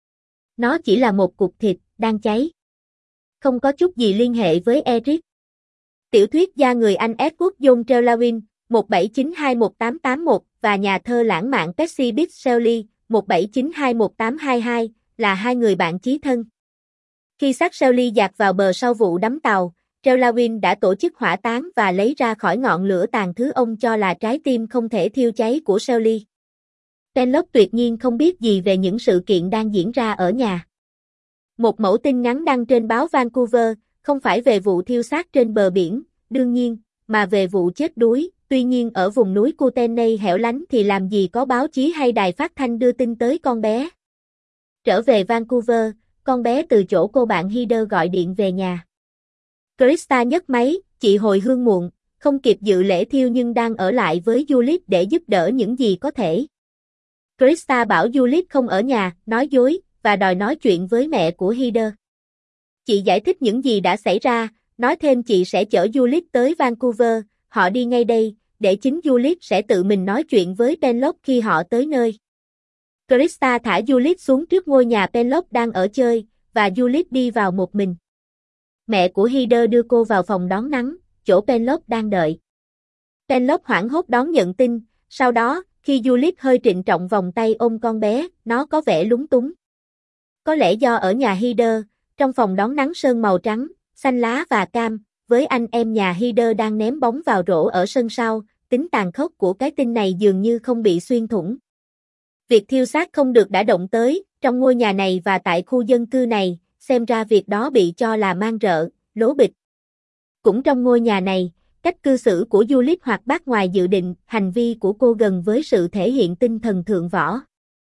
Nó chỉ là một cục thịt, đang cháy. Không có chút gì liên hệ với Eric. Tiểu thuyết gia người Anh Edward John Trelawin, một bảy chín hai một tám tám một, và nhà thơ lãng mạn Percy Bysshe Shelley, một bảy chín hai một tám hai hai, là hai người bạn chí thân. Khi xác Shelly dạt vào bờ sau vụ đắm tàu, Trelawney đã tổ chức hỏa táng và lấy ra khỏi ngọn lửa tàn thứ ông cho là trái tim không thể thiêu cháy của Shelly. Penelope tuyệt nhiên không biết gì về những sự kiện đang diễn ra ở nhà. Một mẫu tin ngắn đăng trên báo Vancouver, không phải về vụ thiêu xác trên bờ biển, đương nhiên, mà về vụ chết đuối, tuy nhiên ở vùng núi Kootenay hẻo lánh thì làm gì có báo chí hay đài phát thanh đưa tin tới con bé. Trở về Vancouver, con bé từ chỗ cô bạn Heather gọi điện về nhà. Krista nhấc máy, chị hồi hương muộn, không kịp dự lễ thiêu nhưng đang ở lại với Juliet để giúp đỡ những gì có thể. Krista bảo Juliet không ở nhà, nói dối, và đòi nói chuyện với mẹ của Heather. Chị giải thích những gì đã xảy ra, nói thêm chị sẽ chở Juliet tới Vancouver, họ đi ngay đây, để chính Juliet sẽ tự mình nói chuyện với Penelope khi họ tới nơi. Krista thả Juliet xuống trước ngôi nhà Penelope đang ở chơi, và Juliet đi vào một mình. Mẹ của Heather đưa cô vào phòng đón nắng, chỗ Penelope đang đợi. Penelope hoảng hốt đón nhận tin, sau đó, khi Juliet hơi trịnh trọng vòng tay ôm con bé, nó có vẻ lúng túng. Có lẽ do ở nhà Heather, trong phòng đón nắng sơn màu trắng, xanh lá và cam, với anh em nhà Heather đang ném bóng vào rổ ở sân sau, tính tàn khốc của cái tin này dường như không bị xuyên thủng. Việc thiêu xác không được đã động tới, trong ngôi nhà này và tại khu dân cư này, xem ra việc đó bị cho là man rợ, lố bịch. Cũng trong ngôi nhà này, cách cư xử của Juliet hoạt bát ngoài dự định, hành vi của cô gần với sự thể hiện tinh thần thượng võ.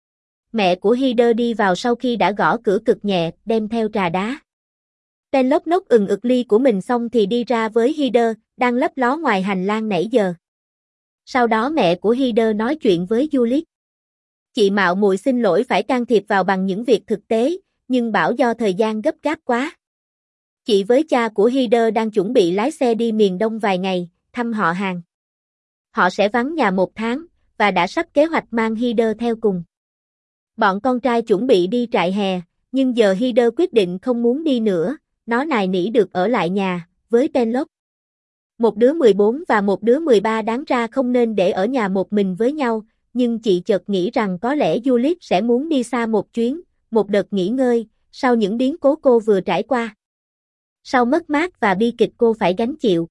Mẹ của Heather đi vào sau khi đã gõ cửa cực nhẹ, đem theo trà đá. Penelope nốc ừng ực ly của mình xong thì đi ra với Heather, đang lấp ló ngoài hành lang nãy giờ. Sau đó mẹ của Heather nói chuyện với Juliet. Chị mạo muội xin lỗi phải can thiệp vào bằng những việc thực tế, nhưng bảo do thời gian gấp gáp quá. Chị với cha của Heather đang chuẩn bị lái xe đi miền Đông vài ngày, thăm họ hàng. Họ sẽ vắng nhà một tháng, và đã sắp kế hoạch mang Heather theo cùng. Bọn con trai chuẩn bị đi trại hè, nhưng giờ Heather quyết định không muốn đi nữa, nó nài nỉ được ở lại nhà, với Penelope. Một đứa mười bốn và một đứa mười ba đáng ra không nên để ở nhà một mình với nhau, nhưng chị chợt nghĩ rằng có lẽ Juliet sẽ muốn đi xa một chuyến, một đợt nghỉ ngơi, sau những biến cố cô vừa trải qua. Sau mất mát và bi kịch cô phải gánh chịu.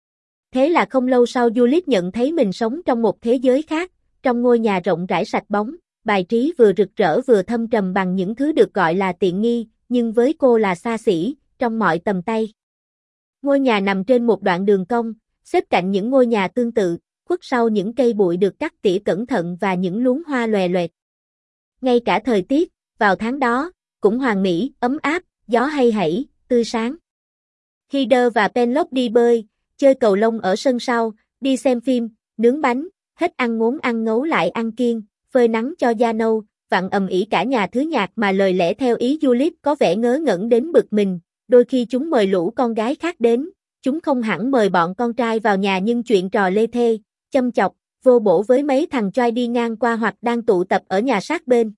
Thế là không lâu sau Juliet nhận thấy mình sống trong một thế giới khác, trong ngôi nhà rộng rãi sạch bóng, bài trí vừa rực rỡ vừa thâm trầm bằng những thứ được gọi là tiện nghi, nhưng với cô là xa xỉ, trong mọi tầm tay. Ngôi nhà nằm trên một đoạn đường cong, xếp cạnh những ngôi nhà tương tự, khuất sau những cây bụi được cắt tỉa cẩn thận và những luống hoa lòe loẹt. Ngay cả thời tiết, vào tháng đó, cũng hoàn mỹ, ấm áp, gió hay hảy, tươi sáng. Heather và Penelope đi bơi, chơi cầu lông ở sân sau, đi xem phim, nướng bánh, hết ăn ngốn ăn ngấu lại ăn kiêng, phơi nắng cho da nâu, vặn ầm ĩ cả nhà thứ nhạc mà lời lẽ theo ý Juliet có vẻ ngớ ngẩn đến bực mình. Đôi khi chúng mời lũ con gái khác đến, chúng không hẳn mời bọn con trai vào nhà nhưng chuyện trò lê thê, châm chọc, vô bổ với mấy thằng trai đi ngang qua hoặc đang tụ tập ở nhà sát bên.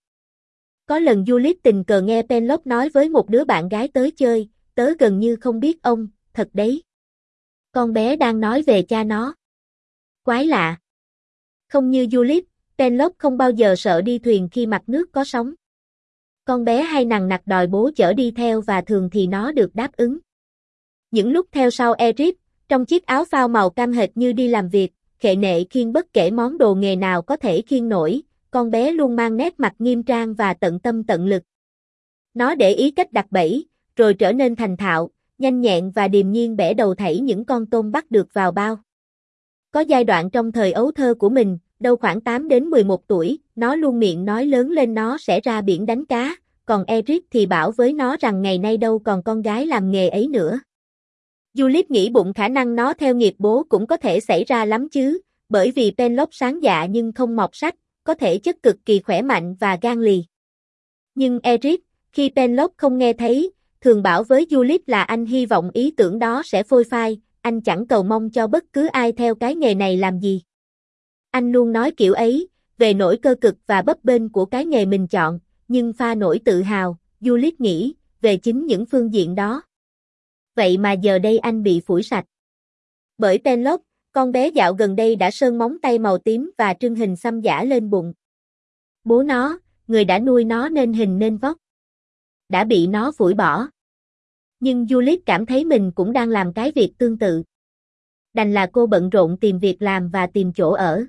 Có lần Juliet tình cờ nghe Penelope nói với một đứa bạn gái tới chơi, tớ gần như không biết ông, thật đấy. Con bé đang nói về cha nó. Quái lạ. Không như Juliet, Penelope không bao giờ sợ đi thuyền khi mặt nước có sóng. Con bé hay nằng nặc đòi bố chở đi theo và thường thì nó được đáp ứng. Những lúc theo sau Eric, trong chiếc áo phao màu cam hệt như đi làm việc, khệ nệ khiêng bất kể món đồ nghề nào có thể khiêng nổi, con bé luôn mang nét mặt nghiêm trang và tận tâm tận lực. Nó để ý cách đặt bẫy, rồi trở nên thành thạo, nhanh nhẹn và điềm nhiên bẻ đầu thảy những con tôm bắt được vào bao. Có giai đoạn trong thời ấu thơ của mình, đâu khoảng tám đến mười một tuổi, nó luôn miệng nói lớn lên nó sẽ ra biển đánh cá, còn Eric thì bảo với nó rằng ngày nay đâu còn con gái làm nghề ấy nữa. Juliet nghĩ bụng khả năng nó theo nghiệp bố cũng có thể xảy ra lắm chứ, bởi vì Penelope sáng dạ nhưng không mọt sách, có thể chất cực kỳ khỏe mạnh và gan lì. Nhưng Eric, khi Penelope không nghe thấy, thường bảo với Juliet là anh hy vọng ý tưởng đó sẽ phôi phai, anh chẳng cầu mong cho bất cứ ai theo cái nghề này làm gì. Anh luôn nói kiểu ấy, về nỗi cơ cực và bấp bênh của cái nghề mình chọn, nhưng pha nỗi tự hào, Juliet nghĩ, về chính những phương diện đó. Vậy mà giờ đây anh bị phủi sạch. Bởi Penelope, con bé dạo gần đây đã sơn móng tay màu tím và trưng hình xăm giả lên bụng. Bố nó, người đã nuôi nó nên hình nên vóc, đã bị nó phủi bỏ. Nhưng Juliet cảm thấy mình cũng đang làm cái việc tương tự. Đành là cô bận rộn tìm việc làm và tìm chỗ ở.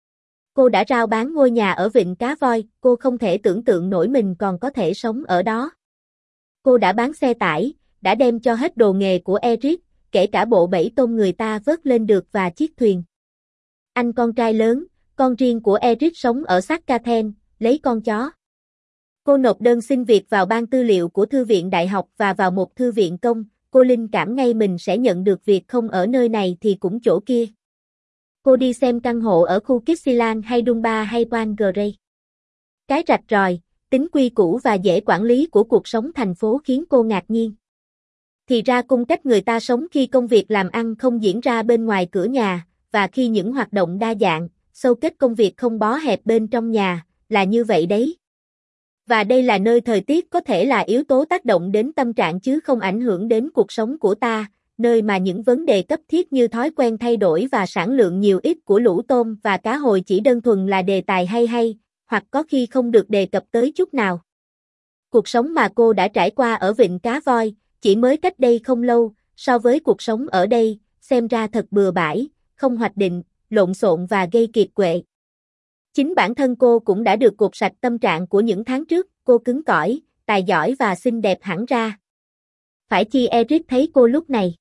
Cô đã rao bán ngôi nhà ở Vịnh Cá Voi, cô không thể tưởng tượng nổi mình còn có thể sống ở đó. Cô đã bán xe tải, đã đem cho hết đồ nghề của Eric, kể cả bộ bẫy tôm người ta vớt lên được và chiếc thuyền. Anh con trai lớn, con riêng của Eric sống ở Saskatchewan, lấy con chó. Cô nộp đơn xin việc vào ban tư liệu của thư viện đại học và vào một thư viện công, cô linh cảm ngay mình sẽ nhận được việc không ở nơi này thì cũng chỗ kia. Cô đi xem căn hộ ở khu Kissiland hay Dumba hay Point Grey. Cái rạch ròi, tính quy củ và dễ quản lý của cuộc sống thành phố khiến cô ngạc nhiên. Thì ra cung cách người ta sống khi công việc làm ăn không diễn ra bên ngoài cửa nhà, và khi những hoạt động đa dạng, sâu kết công việc không bó hẹp bên trong nhà, là như vậy đấy. Và đây là nơi thời tiết có thể là yếu tố tác động đến tâm trạng chứ không ảnh hưởng đến cuộc sống của ta, nơi mà những vấn đề cấp thiết như thói quen thay đổi và sản lượng nhiều ít của lũ tôm và cá hồi chỉ đơn thuần là đề tài hay hay, hoặc có khi không được đề cập tới chút nào. Cuộc sống mà cô đã trải qua ở Vịnh Cá Voi, chỉ mới cách đây không lâu, so với cuộc sống ở đây, xem ra thật bừa bãi, không hoạch định, lộn xộn và gây kiệt quệ. Chính bản thân cô cũng đã được cột sạch tâm trạng của những tháng trước, cô cứng cỏi, tài giỏi và xinh đẹp hẳn ra. Phải chi Eric thấy cô lúc này?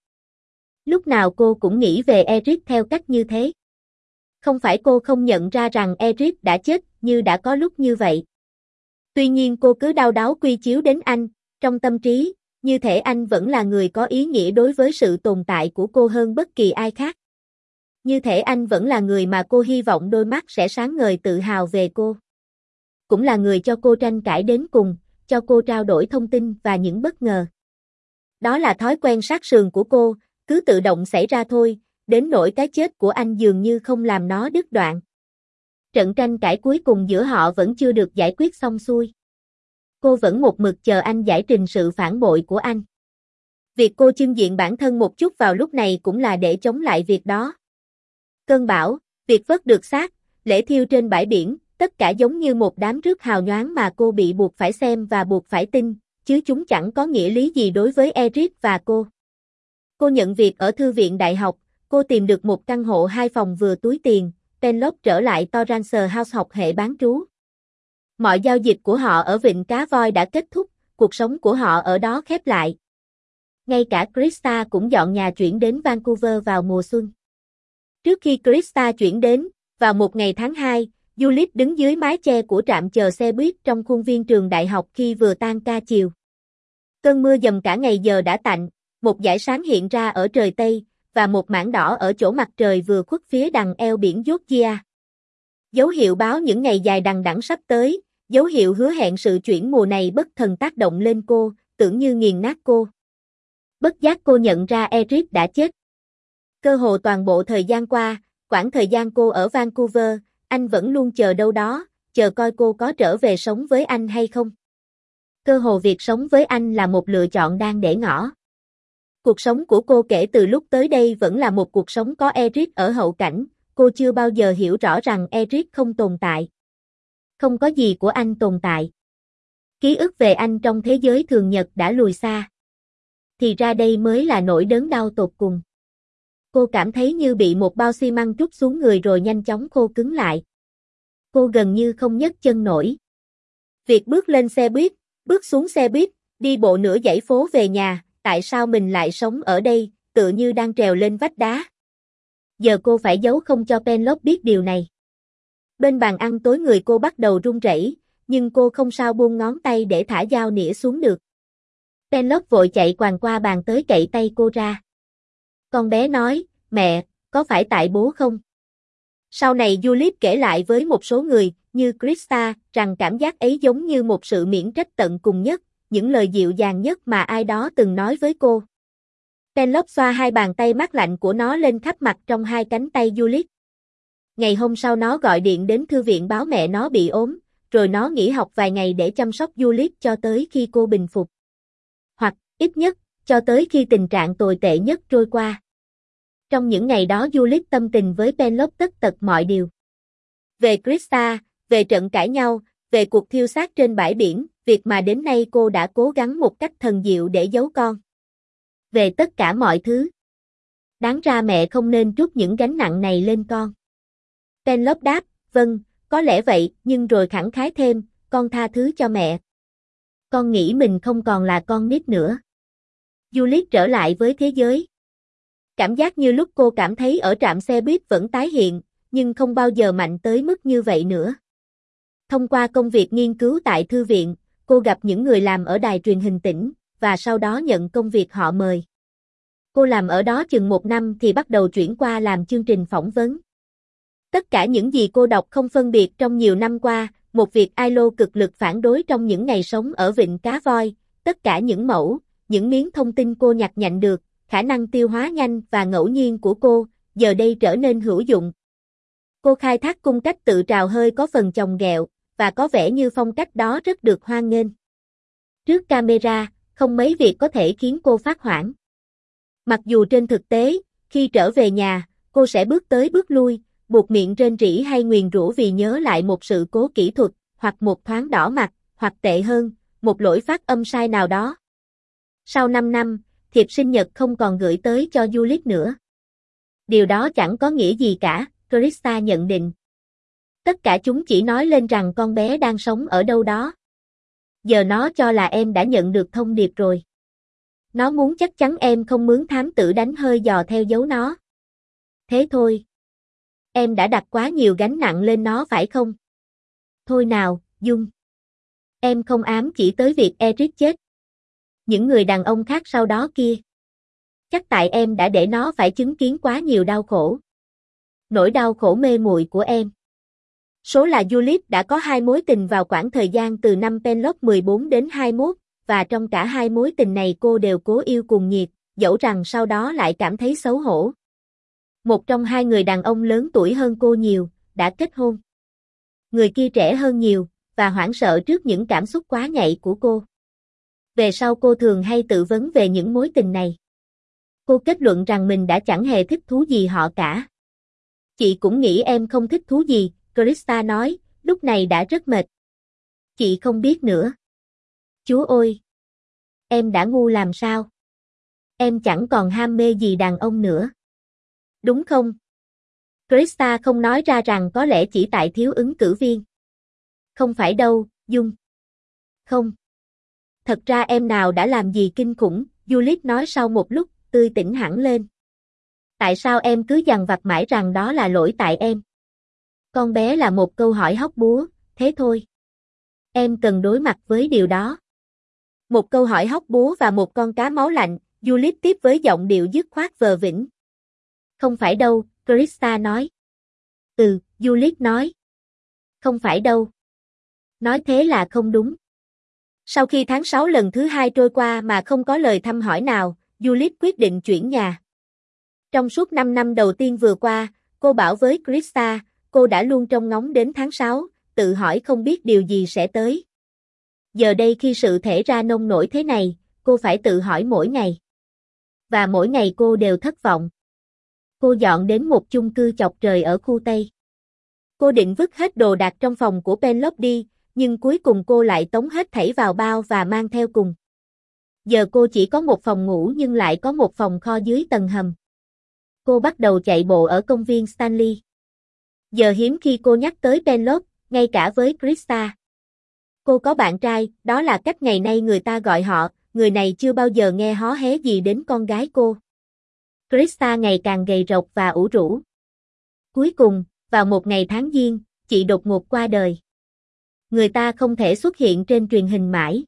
Lúc nào cô cũng nghĩ về Eric theo cách như thế. Không phải cô không nhận ra rằng Eric đã chết, như đã có lúc như vậy. Tuy nhiên cô cứ đau đáu quy chiếu đến anh, trong tâm trí, như thể anh vẫn là người có ý nghĩa đối với sự tồn tại của cô hơn bất kỳ ai khác. Như thể anh vẫn là người mà cô hy vọng đôi mắt sẽ sáng ngời tự hào về cô. Cũng là người cho cô tranh cãi đến cùng, cho cô trao đổi thông tin và những bất ngờ. Đó là thói quen sát sườn của cô, cứ tự động xảy ra thôi, đến nỗi cái chết của anh dường như không làm nó đứt đoạn. Trận tranh cãi cuối cùng giữa họ vẫn chưa được giải quyết xong xuôi. Cô vẫn một mực chờ anh giải trình sự phản bội của anh. Việc cô chưng diện bản thân một chút vào lúc này cũng là để chống lại việc đó. Cơn bão, việc vớt được xác, lễ thiêu trên bãi biển, tất cả giống như một đám rước hào nhoáng mà cô bị buộc phải xem và buộc phải tin, chứ chúng chẳng có nghĩa lý gì đối với Eric và cô. Cô nhận việc ở thư viện đại học, cô tìm được một căn hộ hai phòng vừa túi tiền, Penelope trở lại Torrance House học hệ bán trú. Mọi giao dịch của họ ở Vịnh Cá Voi đã kết thúc, cuộc sống của họ ở đó khép lại. Ngay cả Krista cũng dọn nhà chuyển đến Vancouver vào mùa xuân. Trước khi Krista chuyển đến, vào một ngày tháng hai, Juliet đứng dưới mái che của trạm chờ xe buýt trong khuôn viên trường đại học khi vừa tan ca chiều. Cơn mưa dầm cả ngày giờ đã tạnh, một dải sáng hiện ra ở trời Tây, và một mảng đỏ ở chỗ mặt trời vừa khuất phía đằng eo biển Georgia. Dấu hiệu báo những ngày dài đằng đẵng sắp tới, dấu hiệu hứa hẹn sự chuyển mùa này bất thần tác động lên cô, tưởng như nghiền nát cô. Bất giác cô nhận ra Eric đã chết. Cơ hồ toàn bộ thời gian qua, quãng thời gian cô ở Vancouver, anh vẫn luôn chờ đâu đó, chờ coi cô có trở về sống với anh hay không. Cơ hồ việc sống với anh là một lựa chọn đang để ngỏ. Cuộc sống của cô kể từ lúc tới đây vẫn là một cuộc sống có Eric ở hậu cảnh, cô chưa bao giờ hiểu rõ rằng Eric không tồn tại. Không có gì của anh tồn tại. Ký ức về anh trong thế giới thường nhật đã lùi xa. Thì ra đây mới là nỗi đớn đau tột cùng. Cô cảm thấy như bị một bao xi măng trút xuống người rồi nhanh chóng khô cứng lại. Cô gần như không nhấc chân nổi. Việc bước lên xe buýt, bước xuống xe buýt, đi bộ nửa dãy phố về nhà, tại sao mình lại sống ở đây, tựa như đang trèo lên vách đá. Giờ cô phải giấu không cho Penelope biết điều này. Bên bàn ăn tối người cô bắt đầu run rẩy, nhưng cô không sao buông ngón tay để thả dao nĩa xuống được. Penelope vội chạy quàng qua bàn tới cậy tay cô ra. Con bé nói, mẹ, có phải tại bố không? Sau này Juliet kể lại với một số người, như Krista, rằng cảm giác ấy giống như một sự miễn trách tận cùng nhất, những lời dịu dàng nhất mà ai đó từng nói với cô. Penelope xoa hai bàn tay mát lạnh của nó lên khắp mặt trong hai cánh tay Juliet. Ngày hôm sau nó gọi điện đến thư viện báo mẹ nó bị ốm, rồi nó nghỉ học vài ngày để chăm sóc Juliet cho tới khi cô bình phục. Hoặc, ít nhất, cho tới khi tình trạng tồi tệ nhất trôi qua. Trong những ngày đó Juliet tâm tình với Penelope tất tật mọi điều. Về Krista, về trận cãi nhau, Về cuộc thiêu xác trên bãi biển, việc mà đến nay cô đã cố gắng một cách thần diệu để giấu con. Về tất cả mọi thứ. Đáng ra mẹ không nên trút những gánh nặng này lên con. Penelope đáp, vâng, có lẽ vậy, nhưng rồi khẳng khái thêm, con tha thứ cho mẹ. Con nghĩ mình không còn là con nít nữa. Juliet trở lại với thế giới. Cảm giác như lúc cô cảm thấy ở trạm xe buýt vẫn tái hiện, nhưng không bao giờ mạnh tới mức như vậy nữa. Thông qua công việc nghiên cứu tại thư viện, cô gặp những người làm ở đài truyền hình tỉnh, và sau đó nhận công việc họ mời. Cô làm ở đó chừng một năm thì bắt đầu chuyển qua làm chương trình phỏng vấn. Tất cả những gì cô đọc không phân biệt trong nhiều năm qua, một việc i lô cực lực phản đối trong những ngày sống ở vịnh Cá Voi, tất cả những mẫu, những miếng thông tin cô nhặt nhạnh được, khả năng tiêu hóa nhanh và ngẫu nhiên của cô, giờ đây trở nên hữu dụng. Cô khai thác cung cách tự trào hơi có phần chồng ghẹo, và có vẻ như phong cách đó rất được hoan nghênh. Trước camera, không mấy việc có thể khiến cô phát hoảng. Mặc dù trên thực tế, khi trở về nhà, cô sẽ bước tới bước lui, buộc miệng rên rỉ hay nguyền rủa vì nhớ lại một sự cố kỹ thuật, hoặc một thoáng đỏ mặt, hoặc tệ hơn, một lỗi phát âm sai nào đó. Sau năm năm, thiệp sinh nhật không còn gửi tới cho Juliet nữa. Điều đó chẳng có nghĩa gì cả, Krista nhận định. Tất cả chúng chỉ nói lên rằng con bé đang sống ở đâu đó. Giờ nó cho là em đã nhận được thông điệp rồi. Nó muốn chắc chắn em không mướn thám tử đánh hơi dò theo dấu nó. Thế thôi. Em đã đặt quá nhiều gánh nặng lên nó phải không? Thôi nào, Dung. Em không ám chỉ tới việc Eric chết. Những người đàn ông khác sau đó kia. Chắc tại em đã để nó phải chứng kiến quá nhiều đau khổ. Nỗi đau khổ mê muội của em. Số là Juliet đã có hai mối tình vào khoảng thời gian từ năm Penelope mười bốn đến hai mươi mốt, và trong cả hai mối tình này cô đều cố yêu cuồng nhiệt, dẫu rằng sau đó lại cảm thấy xấu hổ. Một trong hai người đàn ông lớn tuổi hơn cô nhiều, đã kết hôn. Người kia trẻ hơn nhiều, và hoảng sợ trước những cảm xúc quá nhạy của cô. Về sau cô thường hay tự vấn về những mối tình này. Cô kết luận rằng mình đã chẳng hề thích thú gì họ cả. Chị cũng nghĩ em không thích thú gì, Krista nói, lúc này đã rất mệt. Chị không biết nữa. Chúa ơi! Em đã ngu làm sao? Em chẳng còn ham mê gì đàn ông nữa. Đúng không? Krista không nói ra rằng có lẽ chỉ tại thiếu ứng cử viên. Không phải đâu, Dung. Không. Thật ra em nào đã làm gì kinh khủng, Juliet nói sau một lúc, tươi tỉnh hẳn lên. Tại sao em cứ dằn vặt mãi rằng đó là lỗi tại em? Con bé là một câu hỏi hóc búa, thế thôi. Em cần đối mặt với điều đó. Một câu hỏi hóc búa và một con cá máu lạnh, Juliet tiếp với giọng điệu dứt khoát vờ vĩnh. Không phải đâu, Krista nói. Ừ, Juliet nói. Không phải đâu. Nói thế là không đúng. Sau khi tháng sáu lần thứ hai trôi qua mà không có lời thăm hỏi nào, Juliet quyết định chuyển nhà. Trong suốt năm năm đầu tiên vừa qua, cô bảo với Krista, cô đã luôn trông ngóng đến tháng sáu, tự hỏi không biết điều gì sẽ tới. Giờ đây khi sự thể ra nông nổi thế này, cô phải tự hỏi mỗi ngày. Và mỗi ngày cô đều thất vọng. Cô dọn đến một chung cư chọc trời ở khu Tây. Cô định vứt hết đồ đạc trong phòng của Penelope đi, nhưng cuối cùng cô lại tống hết thảy vào bao và mang theo cùng. Giờ cô chỉ có một phòng ngủ nhưng lại có một phòng kho dưới tầng hầm. Cô bắt đầu chạy bộ ở công viên Stanley. Giờ hiếm khi cô nhắc tới Penelope, ngay cả với Krista. Cô có bạn trai, đó là cách ngày nay người ta gọi họ, người này chưa bao giờ nghe hó hé gì đến con gái cô. Krista ngày càng gầy rộc và ủ rũ. Cuối cùng, vào một ngày tháng giêng, chị đột ngột qua đời. Người ta không thể xuất hiện trên truyền hình mãi.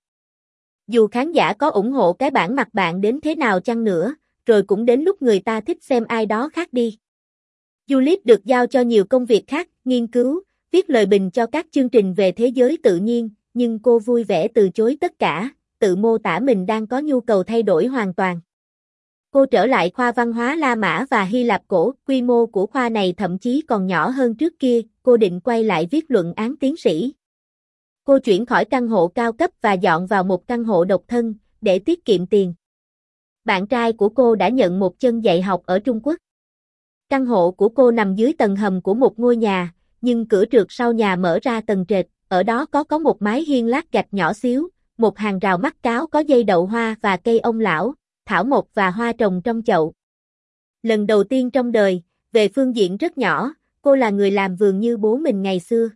Dù khán giả có ủng hộ cái bản mặt bạn đến thế nào chăng nữa, rồi cũng đến lúc người ta thích xem ai đó khác đi. Juliet được giao cho nhiều công việc khác, nghiên cứu, viết lời bình cho các chương trình về thế giới tự nhiên, nhưng cô vui vẻ từ chối tất cả, tự mô tả mình đang có nhu cầu thay đổi hoàn toàn. Cô trở lại khoa văn hóa La Mã và Hy Lạp cổ, quy mô của khoa này thậm chí còn nhỏ hơn trước kia, cô định quay lại viết luận án tiến sĩ. Cô chuyển khỏi căn hộ cao cấp và dọn vào một căn hộ độc thân, để tiết kiệm tiền. Bạn trai của cô đã nhận một chân dạy học ở Trung Quốc. Căn hộ của cô nằm dưới tầng hầm của một ngôi nhà, nhưng cửa trượt sau nhà mở ra tầng trệt, ở ở đó có có một mái hiên lát gạch nhỏ xíu, một hàng rào mắt cáo có dây đậu hoa và cây ông lão, thảo mộc và hoa trồng trong chậu. Lần đầu tiên trong đời, về phương diện rất nhỏ, cô là người làm vườn như bố mình ngày xưa.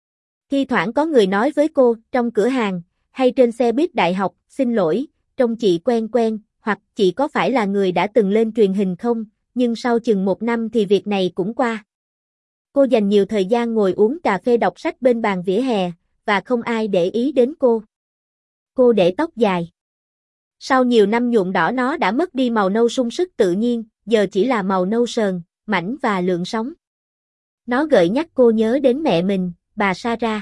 Thi thoảng có người nói với cô, trong cửa hàng, hay trên xe buýt đại học, xin lỗi, trông chị quen quen, hoặc chị có phải là người đã từng lên truyền hình không, nhưng sau chừng một năm thì việc này cũng qua. Cô dành nhiều thời gian ngồi uống cà phê đọc sách bên bàn vỉa hè, và không ai để ý đến cô. Cô để tóc dài. Sau nhiều năm nhuộm đỏ nó đã mất đi màu nâu sung sức tự nhiên, giờ chỉ là màu nâu sờn, mảnh và lượn sóng. Nó gợi nhắc cô nhớ đến mẹ mình, bà Sarah.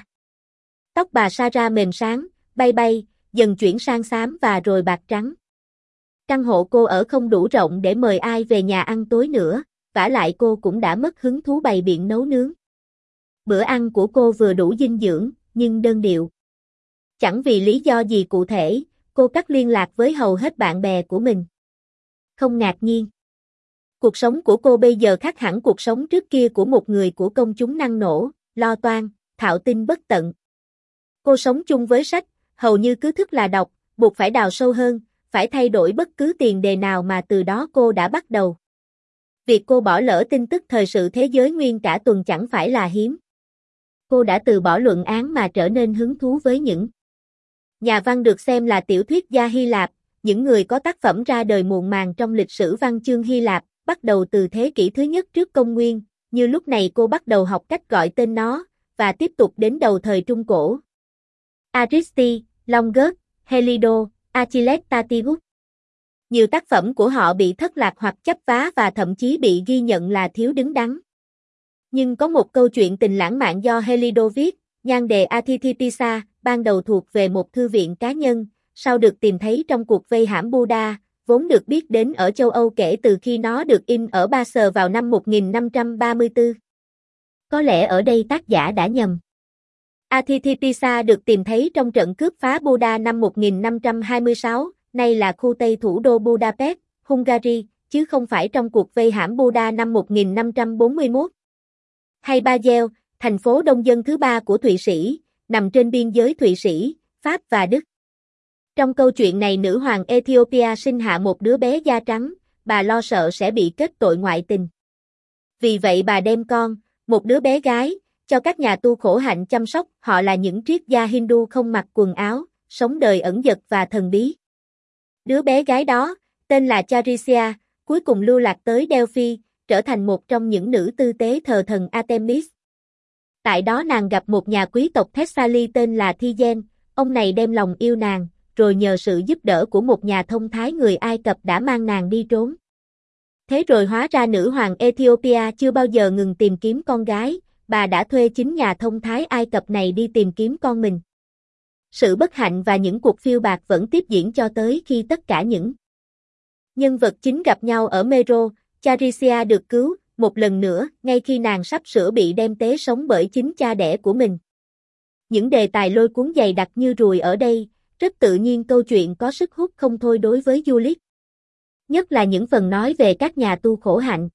Tóc bà Sarah mềm sáng, bay bay, dần chuyển sang xám và rồi bạc trắng. Căn hộ cô ở không đủ rộng để mời ai về nhà ăn tối nữa, vả lại cô cũng đã mất hứng thú bày biện nấu nướng. Bữa ăn của cô vừa đủ dinh dưỡng, nhưng đơn điệu. Chẳng vì lý do gì cụ thể, cô cắt liên lạc với hầu hết bạn bè của mình. Không ngạc nhiên. Cuộc sống của cô bây giờ khác hẳn cuộc sống trước kia của một người của công chúng năng nổ, lo toan, thạo tin bất tận. Cô sống chung với sách, hầu như cứ thức là đọc, buộc phải đào sâu hơn, phải thay đổi bất cứ tiền đề nào mà từ đó cô đã bắt đầu. Việc cô bỏ lỡ tin tức thời sự thế giới nguyên cả tuần chẳng phải là hiếm. Cô đã từ bỏ luận án mà trở nên hứng thú với những nhà văn được xem là tiểu thuyết gia Hy Lạp, những người có tác phẩm ra đời muộn màng trong lịch sử văn chương Hy Lạp, bắt đầu từ thế kỷ thứ nhất trước công nguyên, như lúc này cô bắt đầu học cách gọi tên nó, và tiếp tục đến đầu thời Trung Cổ. Aristide, Longus, Heliodor, Achilles Tatius. Nhiều tác phẩm của họ bị thất lạc hoặc chấp vá và thậm chí bị ghi nhận là thiếu đứng đắn. Nhưng có một câu chuyện tình lãng mạn do Heliodor viết, nhan đề Athithitisa, ban đầu thuộc về một thư viện cá nhân, sau được tìm thấy trong cuộc vây hãm Buddha, vốn được biết đến ở châu Âu kể từ khi nó được in ở Ba Sờ vào năm một nghìn năm trăm ba mươi tư. Có lẽ ở đây tác giả đã nhầm. Athithitisa được tìm thấy trong trận cướp phá Buda năm một nghìn năm trăm hai mươi sáu, nay là khu Tây thủ đô Budapest, Hungary, chứ không phải trong cuộc vây hãm Buda năm một nghìn năm trăm bốn mươi mốt. Hay Basel, thành phố đông dân thứ ba của Thụy Sĩ, nằm trên biên giới Thụy Sĩ, Pháp và Đức. Trong câu chuyện này nữ hoàng Ethiopia sinh hạ một đứa bé da trắng, bà lo sợ sẽ bị kết tội ngoại tình. Vì vậy bà đem con, một đứa bé gái, cho các nhà tu khổ hạnh chăm sóc, họ là những triết gia Hindu không mặc quần áo, sống đời ẩn dật và thần bí. Đứa bé gái đó, tên là Charisia, cuối cùng lưu lạc tới Delphi, trở thành một trong những nữ tư tế thờ thần Artemis. Tại đó nàng gặp một nhà quý tộc Thessaly tên là Thigen, ông này đem lòng yêu nàng, rồi nhờ sự giúp đỡ của một nhà thông thái người Ai Cập đã mang nàng đi trốn. Thế rồi hóa ra nữ hoàng Ethiopia chưa bao giờ ngừng tìm kiếm con gái, bà đã thuê chính nhà thông thái Ai Cập này đi tìm kiếm con mình. Sự bất hạnh và những cuộc phiêu bạt vẫn tiếp diễn cho tới khi tất cả những nhân vật chính gặp nhau ở Mero, Charisia được cứu, một lần nữa, ngay khi nàng sắp sửa bị đem tế sống bởi chính cha đẻ của mình. Những đề tài lôi cuốn dày đặc như ruồi ở đây, rất tự nhiên câu chuyện có sức hút không thôi đối với du lịch. Nhất là những phần nói về các nhà tu khổ hạnh.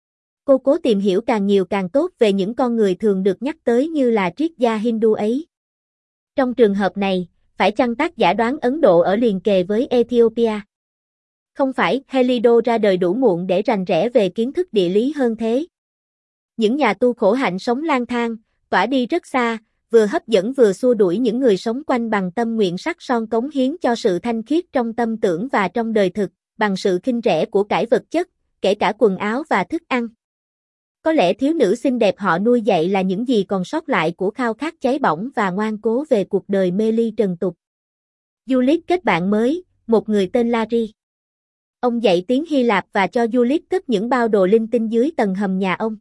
Cô cố tìm hiểu càng nhiều càng tốt về những con người thường được nhắc tới như là triết gia Hindu ấy. Trong trường hợp này, phải chăng tác giả đoán Ấn Độ ở liền kề với Ethiopia? Không phải, Heliodor ra đời đủ muộn để rành rẽ về kiến thức địa lý hơn thế. Những nhà tu khổ hạnh sống lang thang, tỏa đi rất xa, vừa hấp dẫn vừa xua đuổi những người sống quanh bằng tâm nguyện sắc son cống hiến cho sự thanh khiết trong tâm tưởng và trong đời thực, bằng sự khinh rẻ của cải vật chất, kể cả quần áo và thức ăn. Có lẽ thiếu nữ xinh đẹp họ nuôi dạy là những gì còn sót lại của khao khát cháy bỏng và ngoan cố về cuộc đời mê ly trần tục. Juliet kết bạn mới, một người tên Larry. Ông dạy tiếng Hy Lạp và cho Juliet cất những bao đồ linh tinh dưới tầng hầm nhà ông.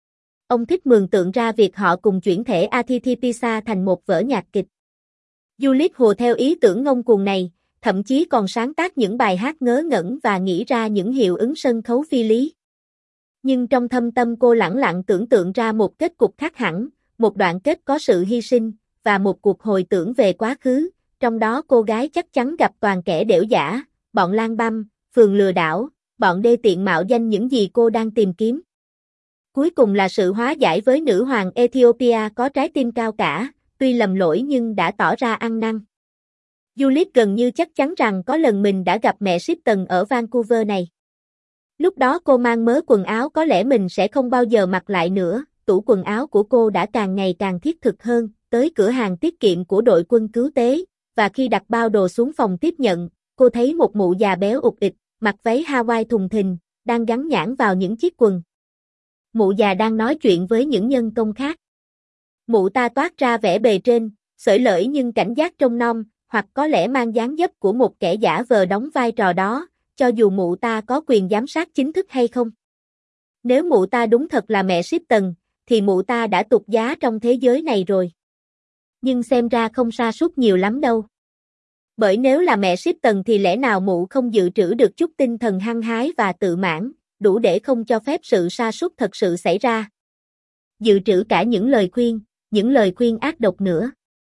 Ông thích mường tượng ra việc họ cùng chuyển thể Athithitisa thành một vở nhạc kịch. Juliet hùa theo ý tưởng ngông cuồng này, thậm chí còn sáng tác những bài hát ngớ ngẩn và nghĩ ra những hiệu ứng sân khấu phi lý. Nhưng trong thâm tâm cô lẳng lặng tưởng tượng ra một kết cục khác hẳn, một đoạn kết có sự hy sinh, và một cuộc hồi tưởng về quá khứ, trong đó cô gái chắc chắn gặp toàn kẻ đểu giả, bọn lang băm, phường lừa đảo, bọn đê tiện mạo danh những gì cô đang tìm kiếm. Cuối cùng là sự hóa giải với nữ hoàng Ethiopia có trái tim cao cả, tuy lầm lỗi nhưng đã tỏ ra ăn năn. Juliet gần như chắc chắn rằng có lần mình đã gặp mẹ Shipton ở Vancouver này. Lúc đó cô mang mớ quần áo có lẽ mình sẽ không bao giờ mặc lại nữa, tủ quần áo của cô đã càng ngày càng thiết thực hơn, tới cửa hàng tiết kiệm của đội quân cứu tế, và khi đặt bao đồ xuống phòng tiếp nhận, cô thấy một mụ già béo ụt ịch, mặc váy Hawaii thùng thình, đang gắn nhãn vào những chiếc quần. Mụ già đang nói chuyện với những nhân công khác. Mụ ta toát ra vẻ bề trên, xởi lởi nhưng cảnh giác trông nom, hoặc có lẽ mang dáng dấp của một kẻ giả vờ đóng vai trò đó, cho dù mụ ta có quyền giám sát chính thức hay không. Nếu mụ ta đúng thật là mẹ Shipton, thì mụ ta đã tụt giá trong thế giới này rồi. Nhưng xem ra không sa sút nhiều lắm đâu. Bởi nếu là mẹ Shipton thì lẽ nào mụ không dự trữ được chút tinh thần hăng hái và tự mãn, đủ để không cho phép sự sa sút thật sự xảy ra. Dự trữ cả những lời khuyên, những lời khuyên ác độc nữa.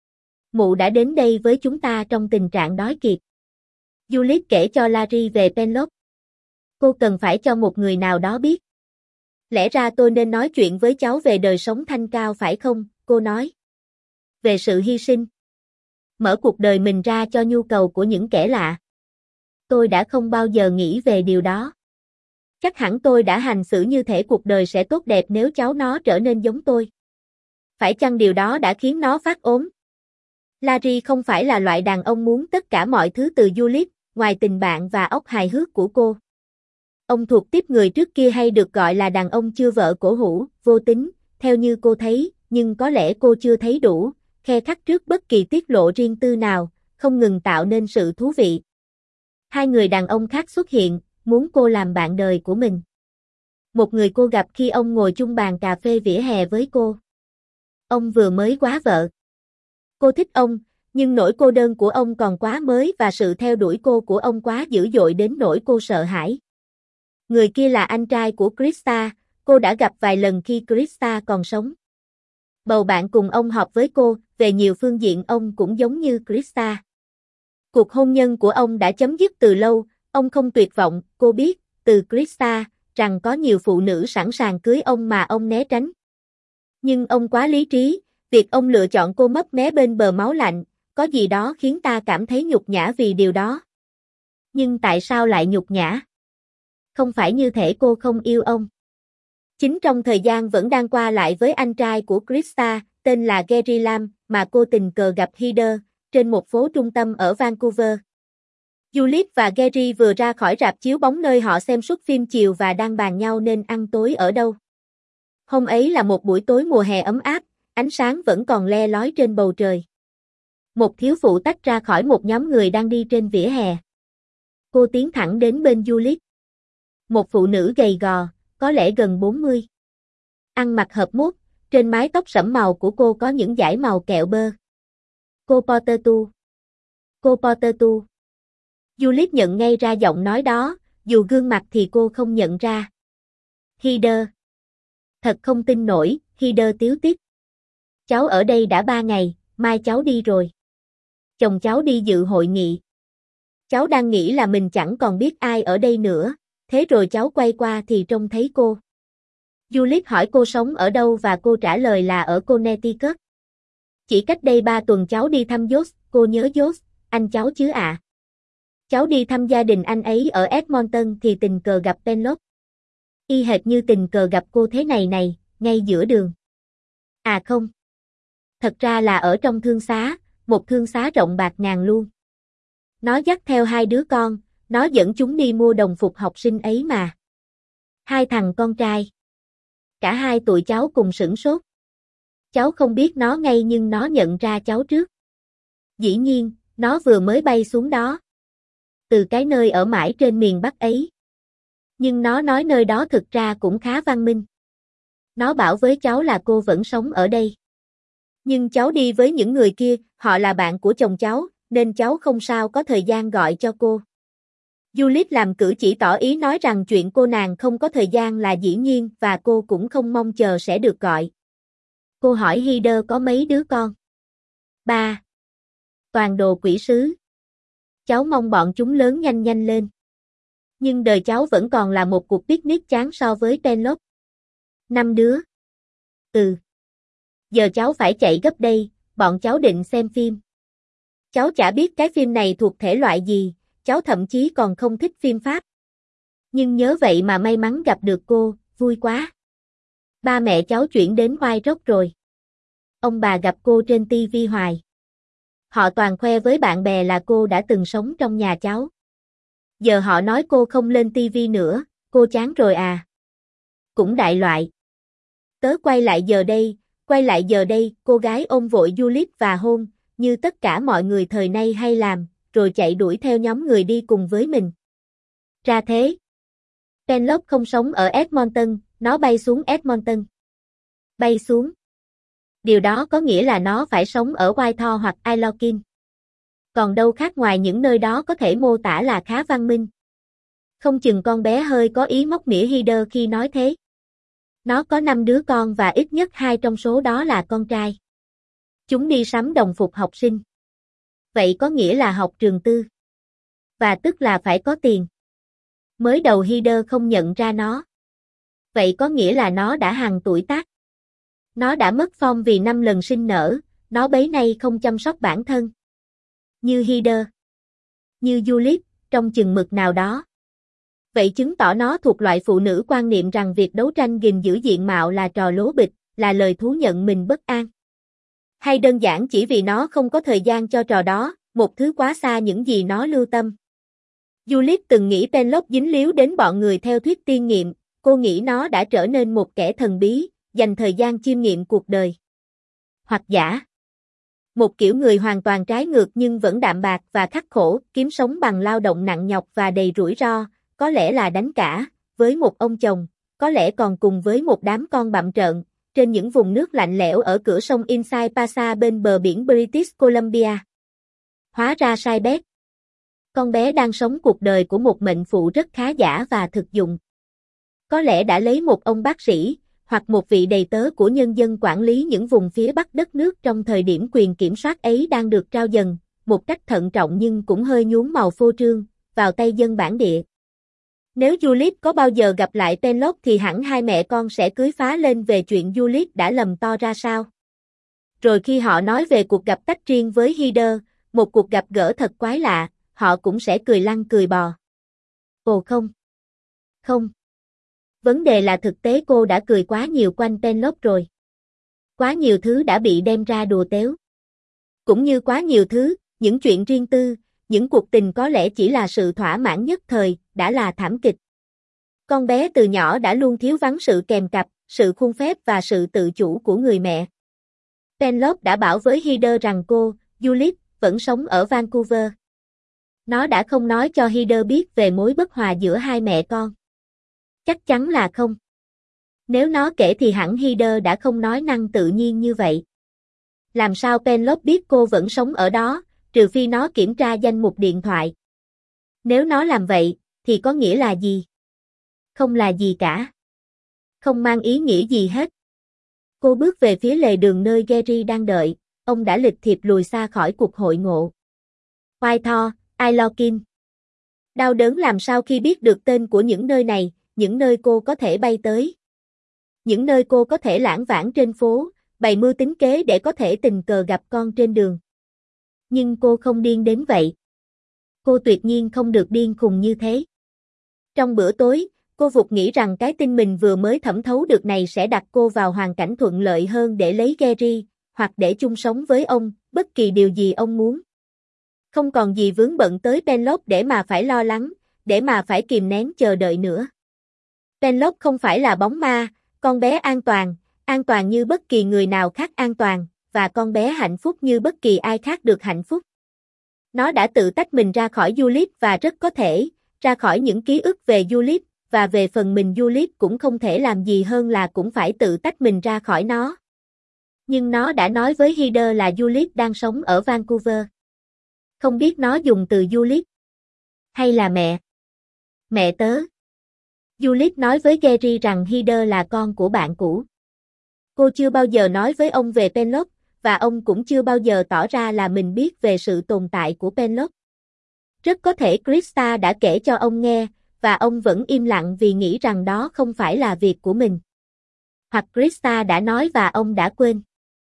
Mụ đã đến đây với chúng ta trong tình trạng đói kiệt. Juliet kể cho Larry về Penelope. Cô cần phải cho một người nào đó biết. Lẽ ra tôi nên nói chuyện với cháu về đời sống thanh cao phải không, cô nói. Về sự hy sinh. Mở cuộc đời mình ra cho nhu cầu của những kẻ lạ. Tôi đã không bao giờ nghĩ về điều đó. Chắc hẳn tôi đã hành xử như thể cuộc đời sẽ tốt đẹp nếu cháu nó trở nên giống tôi. Phải chăng điều đó đã khiến nó phát ốm? Larry không phải là loại đàn ông muốn tất cả mọi thứ từ Juliet, ngoài tình bạn và óc hài hước của cô. Ông thuộc tiếp người trước kia hay được gọi là đàn ông chưa vợ cổ hủ, vô tính, theo như cô thấy, nhưng có lẽ cô chưa thấy đủ, khe khắt trước bất kỳ tiết lộ riêng tư nào, không ngừng tạo nên sự thú vị. Hai người đàn ông khác xuất hiện, muốn cô làm bạn đời của mình. Một người cô gặp khi ông ngồi chung bàn cà phê vỉa hè với cô. Ông vừa mới quá vợ. Cô thích ông, nhưng nỗi cô đơn của ông còn quá mới và sự theo đuổi cô của ông quá dữ dội đến nỗi cô sợ hãi. Người kia là anh trai của Krista, cô đã gặp vài lần khi Krista còn sống. Bầu bạn cùng ông họp với cô, về nhiều phương diện ông cũng giống như Krista. Cuộc hôn nhân của ông đã chấm dứt từ lâu, ông không tuyệt vọng, cô biết, từ Krista, rằng có nhiều phụ nữ sẵn sàng cưới ông mà ông né tránh. Nhưng ông quá lý trí, việc ông lựa chọn cô mấp mé bên bờ máu lạnh, có gì đó khiến ta cảm thấy nhục nhã vì điều đó. Nhưng tại sao lại nhục nhã? Không phải như thể cô không yêu ông. Chính trong thời gian vẫn đang qua lại với anh trai của Krista, tên là Gary Lam, mà cô tình cờ gặp Heather, trên một phố trung tâm ở Vancouver. Juliet và Gary vừa ra khỏi rạp chiếu bóng nơi họ xem suất phim chiều và đang bàn nhau nên ăn tối ở đâu. Hôm ấy là một buổi tối mùa hè ấm áp, ánh sáng vẫn còn le lói trên bầu trời. Một thiếu phụ tách ra khỏi một nhóm người đang đi trên vỉa hè. Cô tiến thẳng đến bên Juliet. Một phụ nữ gầy gò, có lẽ gần bốn mươi. Ăn mặc hợp mốt, trên mái tóc sẫm màu của cô có những dải màu kẹo bơ. Cô Portertu. Cô Portertu. Juliet nhận ngay ra giọng nói đó, dù gương mặt thì cô không nhận ra. Heather. Thật không tin nổi, Heather tíu tít. Cháu ở đây đã ba ngày, mai cháu đi rồi. Chồng cháu đi dự hội nghị. Cháu đang nghĩ là mình chẳng còn biết ai ở đây nữa, thế rồi cháu quay qua thì trông thấy cô. Juliet hỏi cô sống ở đâu và cô trả lời là ở Connecticut. Chỉ cách đây ba tuần cháu đi thăm Josh, cô nhớ Josh, anh cháu chứ ạ. À. Cháu đi thăm gia đình anh ấy ở Edmonton thì tình cờ gặp Penelope. Y hệt như tình cờ gặp cô thế này này, ngay giữa đường. À không. Thật ra là ở trong thương xá, một thương xá rộng bạt ngàn luôn. Nó dắt theo hai đứa con, nó dẫn chúng đi mua đồng phục học sinh ấy mà. Hai thằng con trai. Cả hai tụi cháu cùng sửng sốt. Cháu không biết nó ngay nhưng nó nhận ra cháu trước. Dĩ nhiên, nó vừa mới bay xuống đó. Từ cái nơi ở mãi trên miền Bắc ấy. Nhưng nó nói nơi đó thực ra cũng khá văn minh. Nó bảo với cháu là cô vẫn sống ở đây. Nhưng cháu đi với những người kia, họ là bạn của chồng cháu, nên cháu không sao có thời gian gọi cho cô. Juliet làm cử chỉ tỏ ý nói rằng chuyện cô nàng không có thời gian là dĩ nhiên và cô cũng không mong chờ sẽ được gọi. Cô hỏi Heather có mấy đứa con? Ba. Toàn đồ quỷ sứ. Cháu mong bọn chúng lớn nhanh nhanh lên. Nhưng đời cháu vẫn còn là một cuộc picnic chán so với Penelope. Năm đứa. Ừ. Giờ cháu phải chạy gấp đây, bọn cháu định xem phim. Cháu chả biết cái phim này thuộc thể loại gì, cháu thậm chí còn không thích phim Pháp. Nhưng nhớ vậy mà may mắn gặp được cô, vui quá. Ba mẹ cháu chuyển đến White Rock rồi. Ông bà gặp cô trên ti vi hoài. Họ toàn khoe với bạn bè là cô đã từng sống trong nhà cháu. Giờ họ nói cô không lên ti vi nữa, cô chán rồi à. Cũng đại loại. Tớ quay lại giờ đây, quay lại giờ đây, cô gái ôm vội Juliet và hôn, như tất cả mọi người thời nay hay làm, rồi chạy đuổi theo nhóm người đi cùng với mình. Ra thế. Penelope không sống ở Edmonton, nó bay xuống Edmonton. Bay xuống. Điều đó có nghĩa là nó phải sống ở Whitehall hoặc Ilokin. Còn đâu khác ngoài những nơi đó có thể mô tả là khá văn minh. Không chừng con bé hơi có ý móc mỉa Heather khi nói thế. Nó có năm đứa con và ít nhất hai trong số đó là con trai. Chúng đi sắm đồng phục học sinh. Vậy có nghĩa là học trường tư. Và tức là phải có tiền. Mới đầu Heather không nhận ra nó. Vậy có nghĩa là nó đã hàng tuổi tác. Nó đã mất form vì năm lần sinh nở, nó bấy nay không chăm sóc bản thân. Như Heather. Như Juliet, trong chừng mực nào đó. Vậy chứng tỏ nó thuộc loại phụ nữ quan niệm rằng việc đấu tranh gìn giữ diện mạo là trò lố bịch, là lời thú nhận mình bất an. Hay đơn giản chỉ vì nó không có thời gian cho trò đó, một thứ quá xa những gì nó lưu tâm. Juliet từng nghĩ Penelope dính líu đến bọn người theo thuyết tiên nghiệm, cô nghĩ nó đã trở nên một kẻ thần bí, dành thời gian chiêm nghiệm cuộc đời. Hoặc giả. Một kiểu người hoàn toàn trái ngược nhưng vẫn đạm bạc và khắc khổ, kiếm sống bằng lao động nặng nhọc và đầy rủi ro, có lẽ là đánh cả, với một ông chồng, có lẽ còn cùng với một đám con bặm trợn, trên những vùng nước lạnh lẽo ở cửa sông Inside Pasa bên bờ biển British Columbia. Hóa ra sai bét. Con bé đang sống cuộc đời của một mệnh phụ rất khá giả và thực dụng. Có lẽ đã lấy một ông bác sĩ, hoặc một vị đầy tớ của nhân dân quản lý những vùng phía bắc đất nước trong thời điểm quyền kiểm soát ấy đang được trao dần, một cách thận trọng nhưng cũng hơi nhuốm màu phô trương, vào tay dân bản địa. Nếu Juliet có bao giờ gặp lại Penelope thì hẳn hai mẹ con sẽ cưới phá lên về chuyện Juliet đã lầm to ra sao. Rồi khi họ nói về cuộc gặp tách riêng với Heather, một cuộc gặp gỡ thật quái lạ, họ cũng sẽ cười lăn cười bò. Ồ không. Không. Vấn đề là thực tế cô đã cười quá nhiều quanh Penelope rồi. Quá nhiều thứ đã bị đem ra đùa tếu. Cũng như quá nhiều thứ, những chuyện riêng tư, những cuộc tình có lẽ chỉ là sự thỏa mãn nhất thời, đã là thảm kịch. Con bé từ nhỏ đã luôn thiếu vắng sự kèm cặp, sự khuôn phép và sự tự chủ của người mẹ. Penelope đã bảo với Heather rằng cô, Juliet, vẫn sống ở Vancouver. Nó đã không nói cho Heather biết về mối bất hòa giữa hai mẹ con. Chắc chắn là không. Nếu nó kể thì hẳn Heather đã không nói năng tự nhiên như vậy. Làm sao Penelope biết cô vẫn sống ở đó, trừ phi nó kiểm tra danh mục điện thoại. Nếu nó làm vậy, thì có nghĩa là gì? Không là gì cả. Không mang ý nghĩa gì hết. Cô bước về phía lề đường nơi Gary đang đợi, ông đã lịch thiệp lùi xa khỏi cuộc hội ngộ. Whitehall, Ilokin. Đau đớn làm sao khi biết được tên của những nơi này, những nơi cô có thể bay tới. Những nơi cô có thể lãng vãng trên phố, bày mưu tính kế để có thể tình cờ gặp con trên đường. Nhưng cô không điên đến vậy. Cô tuyệt nhiên không được điên khùng như thế. Trong bữa tối, cô vụt nghĩ rằng cái tin mình vừa mới thẩm thấu được này sẽ đặt cô vào hoàn cảnh thuận lợi hơn để lấy Gary, hoặc để chung sống với ông, bất kỳ điều gì ông muốn. Không còn gì vướng bận tới Penelope để mà phải lo lắng, để mà phải kìm nén chờ đợi nữa. Penelope không phải là bóng ma, con bé an toàn, an toàn như bất kỳ người nào khác an toàn, và con bé hạnh phúc như bất kỳ ai khác được hạnh phúc. Nó đã tự tách mình ra khỏi Juliet và rất có thể, ra khỏi những ký ức về Juliet, và về phần mình Juliet cũng không thể làm gì hơn là cũng phải tự tách mình ra khỏi nó. Nhưng nó đã nói với Heather là Juliet đang sống ở Vancouver. Không biết nó dùng từ Juliet hay là mẹ. Mẹ tớ. Juliet nói với Gary rằng Heather là con của bạn cũ. Cô chưa bao giờ nói với ông về Penelope, và ông cũng chưa bao giờ tỏ ra là mình biết về sự tồn tại của Penelope. Rất có thể Krista đã kể cho ông nghe, và ông vẫn im lặng vì nghĩ rằng đó không phải là việc của mình. Hoặc Krista đã nói và ông đã quên.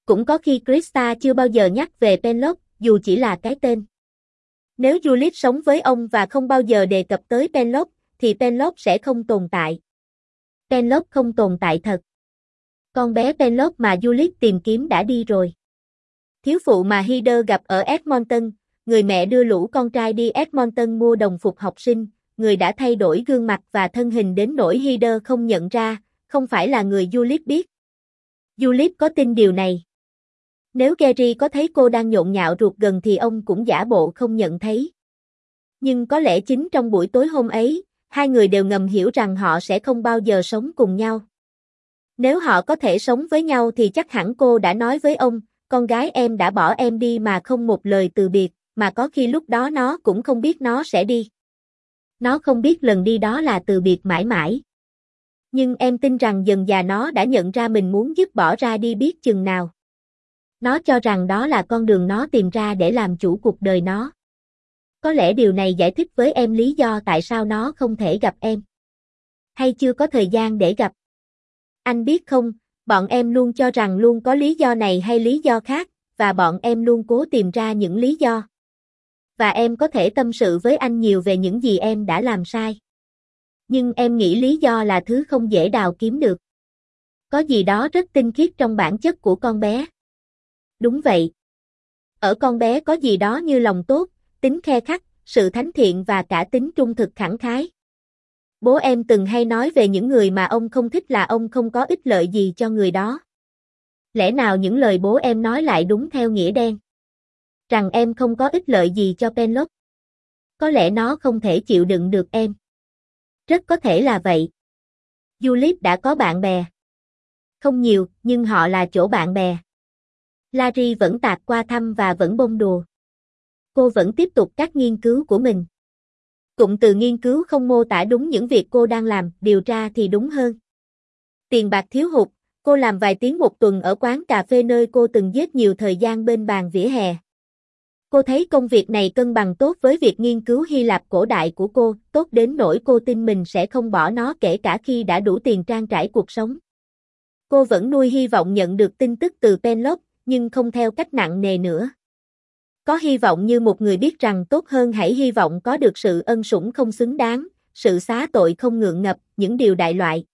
Cũng có khi Krista chưa bao giờ nhắc về Penelope, dù chỉ là cái tên. Nếu Juliet sống với ông và không bao giờ đề cập tới Penelope, thì Penelope sẽ không tồn tại. Penelope không tồn tại thật. Con bé Penelope mà Juliet tìm kiếm đã đi rồi. Thiếu phụ mà Heather gặp ở Edmonton, người mẹ đưa lũ con trai đi Edmonton mua đồng phục học sinh, người đã thay đổi gương mặt và thân hình đến nỗi Heather không nhận ra, không phải là người Juliet biết. Juliet có tin điều này. Nếu Gary có thấy cô đang nhộn nhạo ruột gần thì ông cũng giả bộ không nhận thấy. Nhưng có lẽ chính trong buổi tối hôm ấy, hai người đều ngầm hiểu rằng họ sẽ không bao giờ sống cùng nhau. Nếu họ có thể sống với nhau thì chắc hẳn cô đã nói với ông, con gái em đã bỏ em đi mà không một lời từ biệt, mà có khi lúc đó nó cũng không biết nó sẽ đi. Nó không biết lần đi đó là từ biệt mãi mãi. Nhưng em tin rằng dần dà nó đã nhận ra mình muốn dứt bỏ ra đi biết chừng nào. Nó cho rằng đó là con đường nó tìm ra để làm chủ cuộc đời nó. Có lẽ điều này giải thích với em lý do tại sao nó không thể gặp em. Hay chưa có thời gian để gặp. Anh biết không, bọn em luôn cho rằng luôn có lý do này hay lý do khác, và bọn em luôn cố tìm ra những lý do. Và em có thể tâm sự với anh nhiều về những gì em đã làm sai. Nhưng em nghĩ lý do là thứ không dễ đào kiếm được. Có gì đó rất tinh khiết trong bản chất của con bé. Đúng vậy. Ở con bé có gì đó như lòng tốt, tính khe khắc, sự thánh thiện và cả tính trung thực khẳng khái. Bố em từng hay nói về những người mà ông không thích là ông không có ích lợi gì cho người đó. Lẽ nào những lời bố em nói lại đúng theo nghĩa đen? Rằng em không có ích lợi gì cho Penelope. Có lẽ nó không thể chịu đựng được em. Rất có thể là vậy. Juliet đã có bạn bè. Không nhiều, nhưng họ là chỗ bạn bè. Larry vẫn tạt qua thăm và vẫn bông đùa. Cô vẫn tiếp tục các nghiên cứu của mình. Cụm từ nghiên cứu không mô tả đúng những việc cô đang làm, điều tra thì đúng hơn. Tiền bạc thiếu hụt, cô làm vài tiếng một tuần ở quán cà phê nơi cô từng giết nhiều thời gian bên bàn vỉa hè. Cô thấy công việc này cân bằng tốt với việc nghiên cứu Hy Lạp cổ đại của cô, tốt đến nỗi cô tin mình sẽ không bỏ nó kể cả khi đã đủ tiền trang trải cuộc sống. Cô vẫn nuôi hy vọng nhận được tin tức từ Penelope, nhưng không theo cách nặng nề nữa. Có hy vọng như một người biết rằng tốt hơn hãy hy vọng có được sự ân sủng không xứng đáng, sự xá tội không ngượng ngập, những điều đại loại.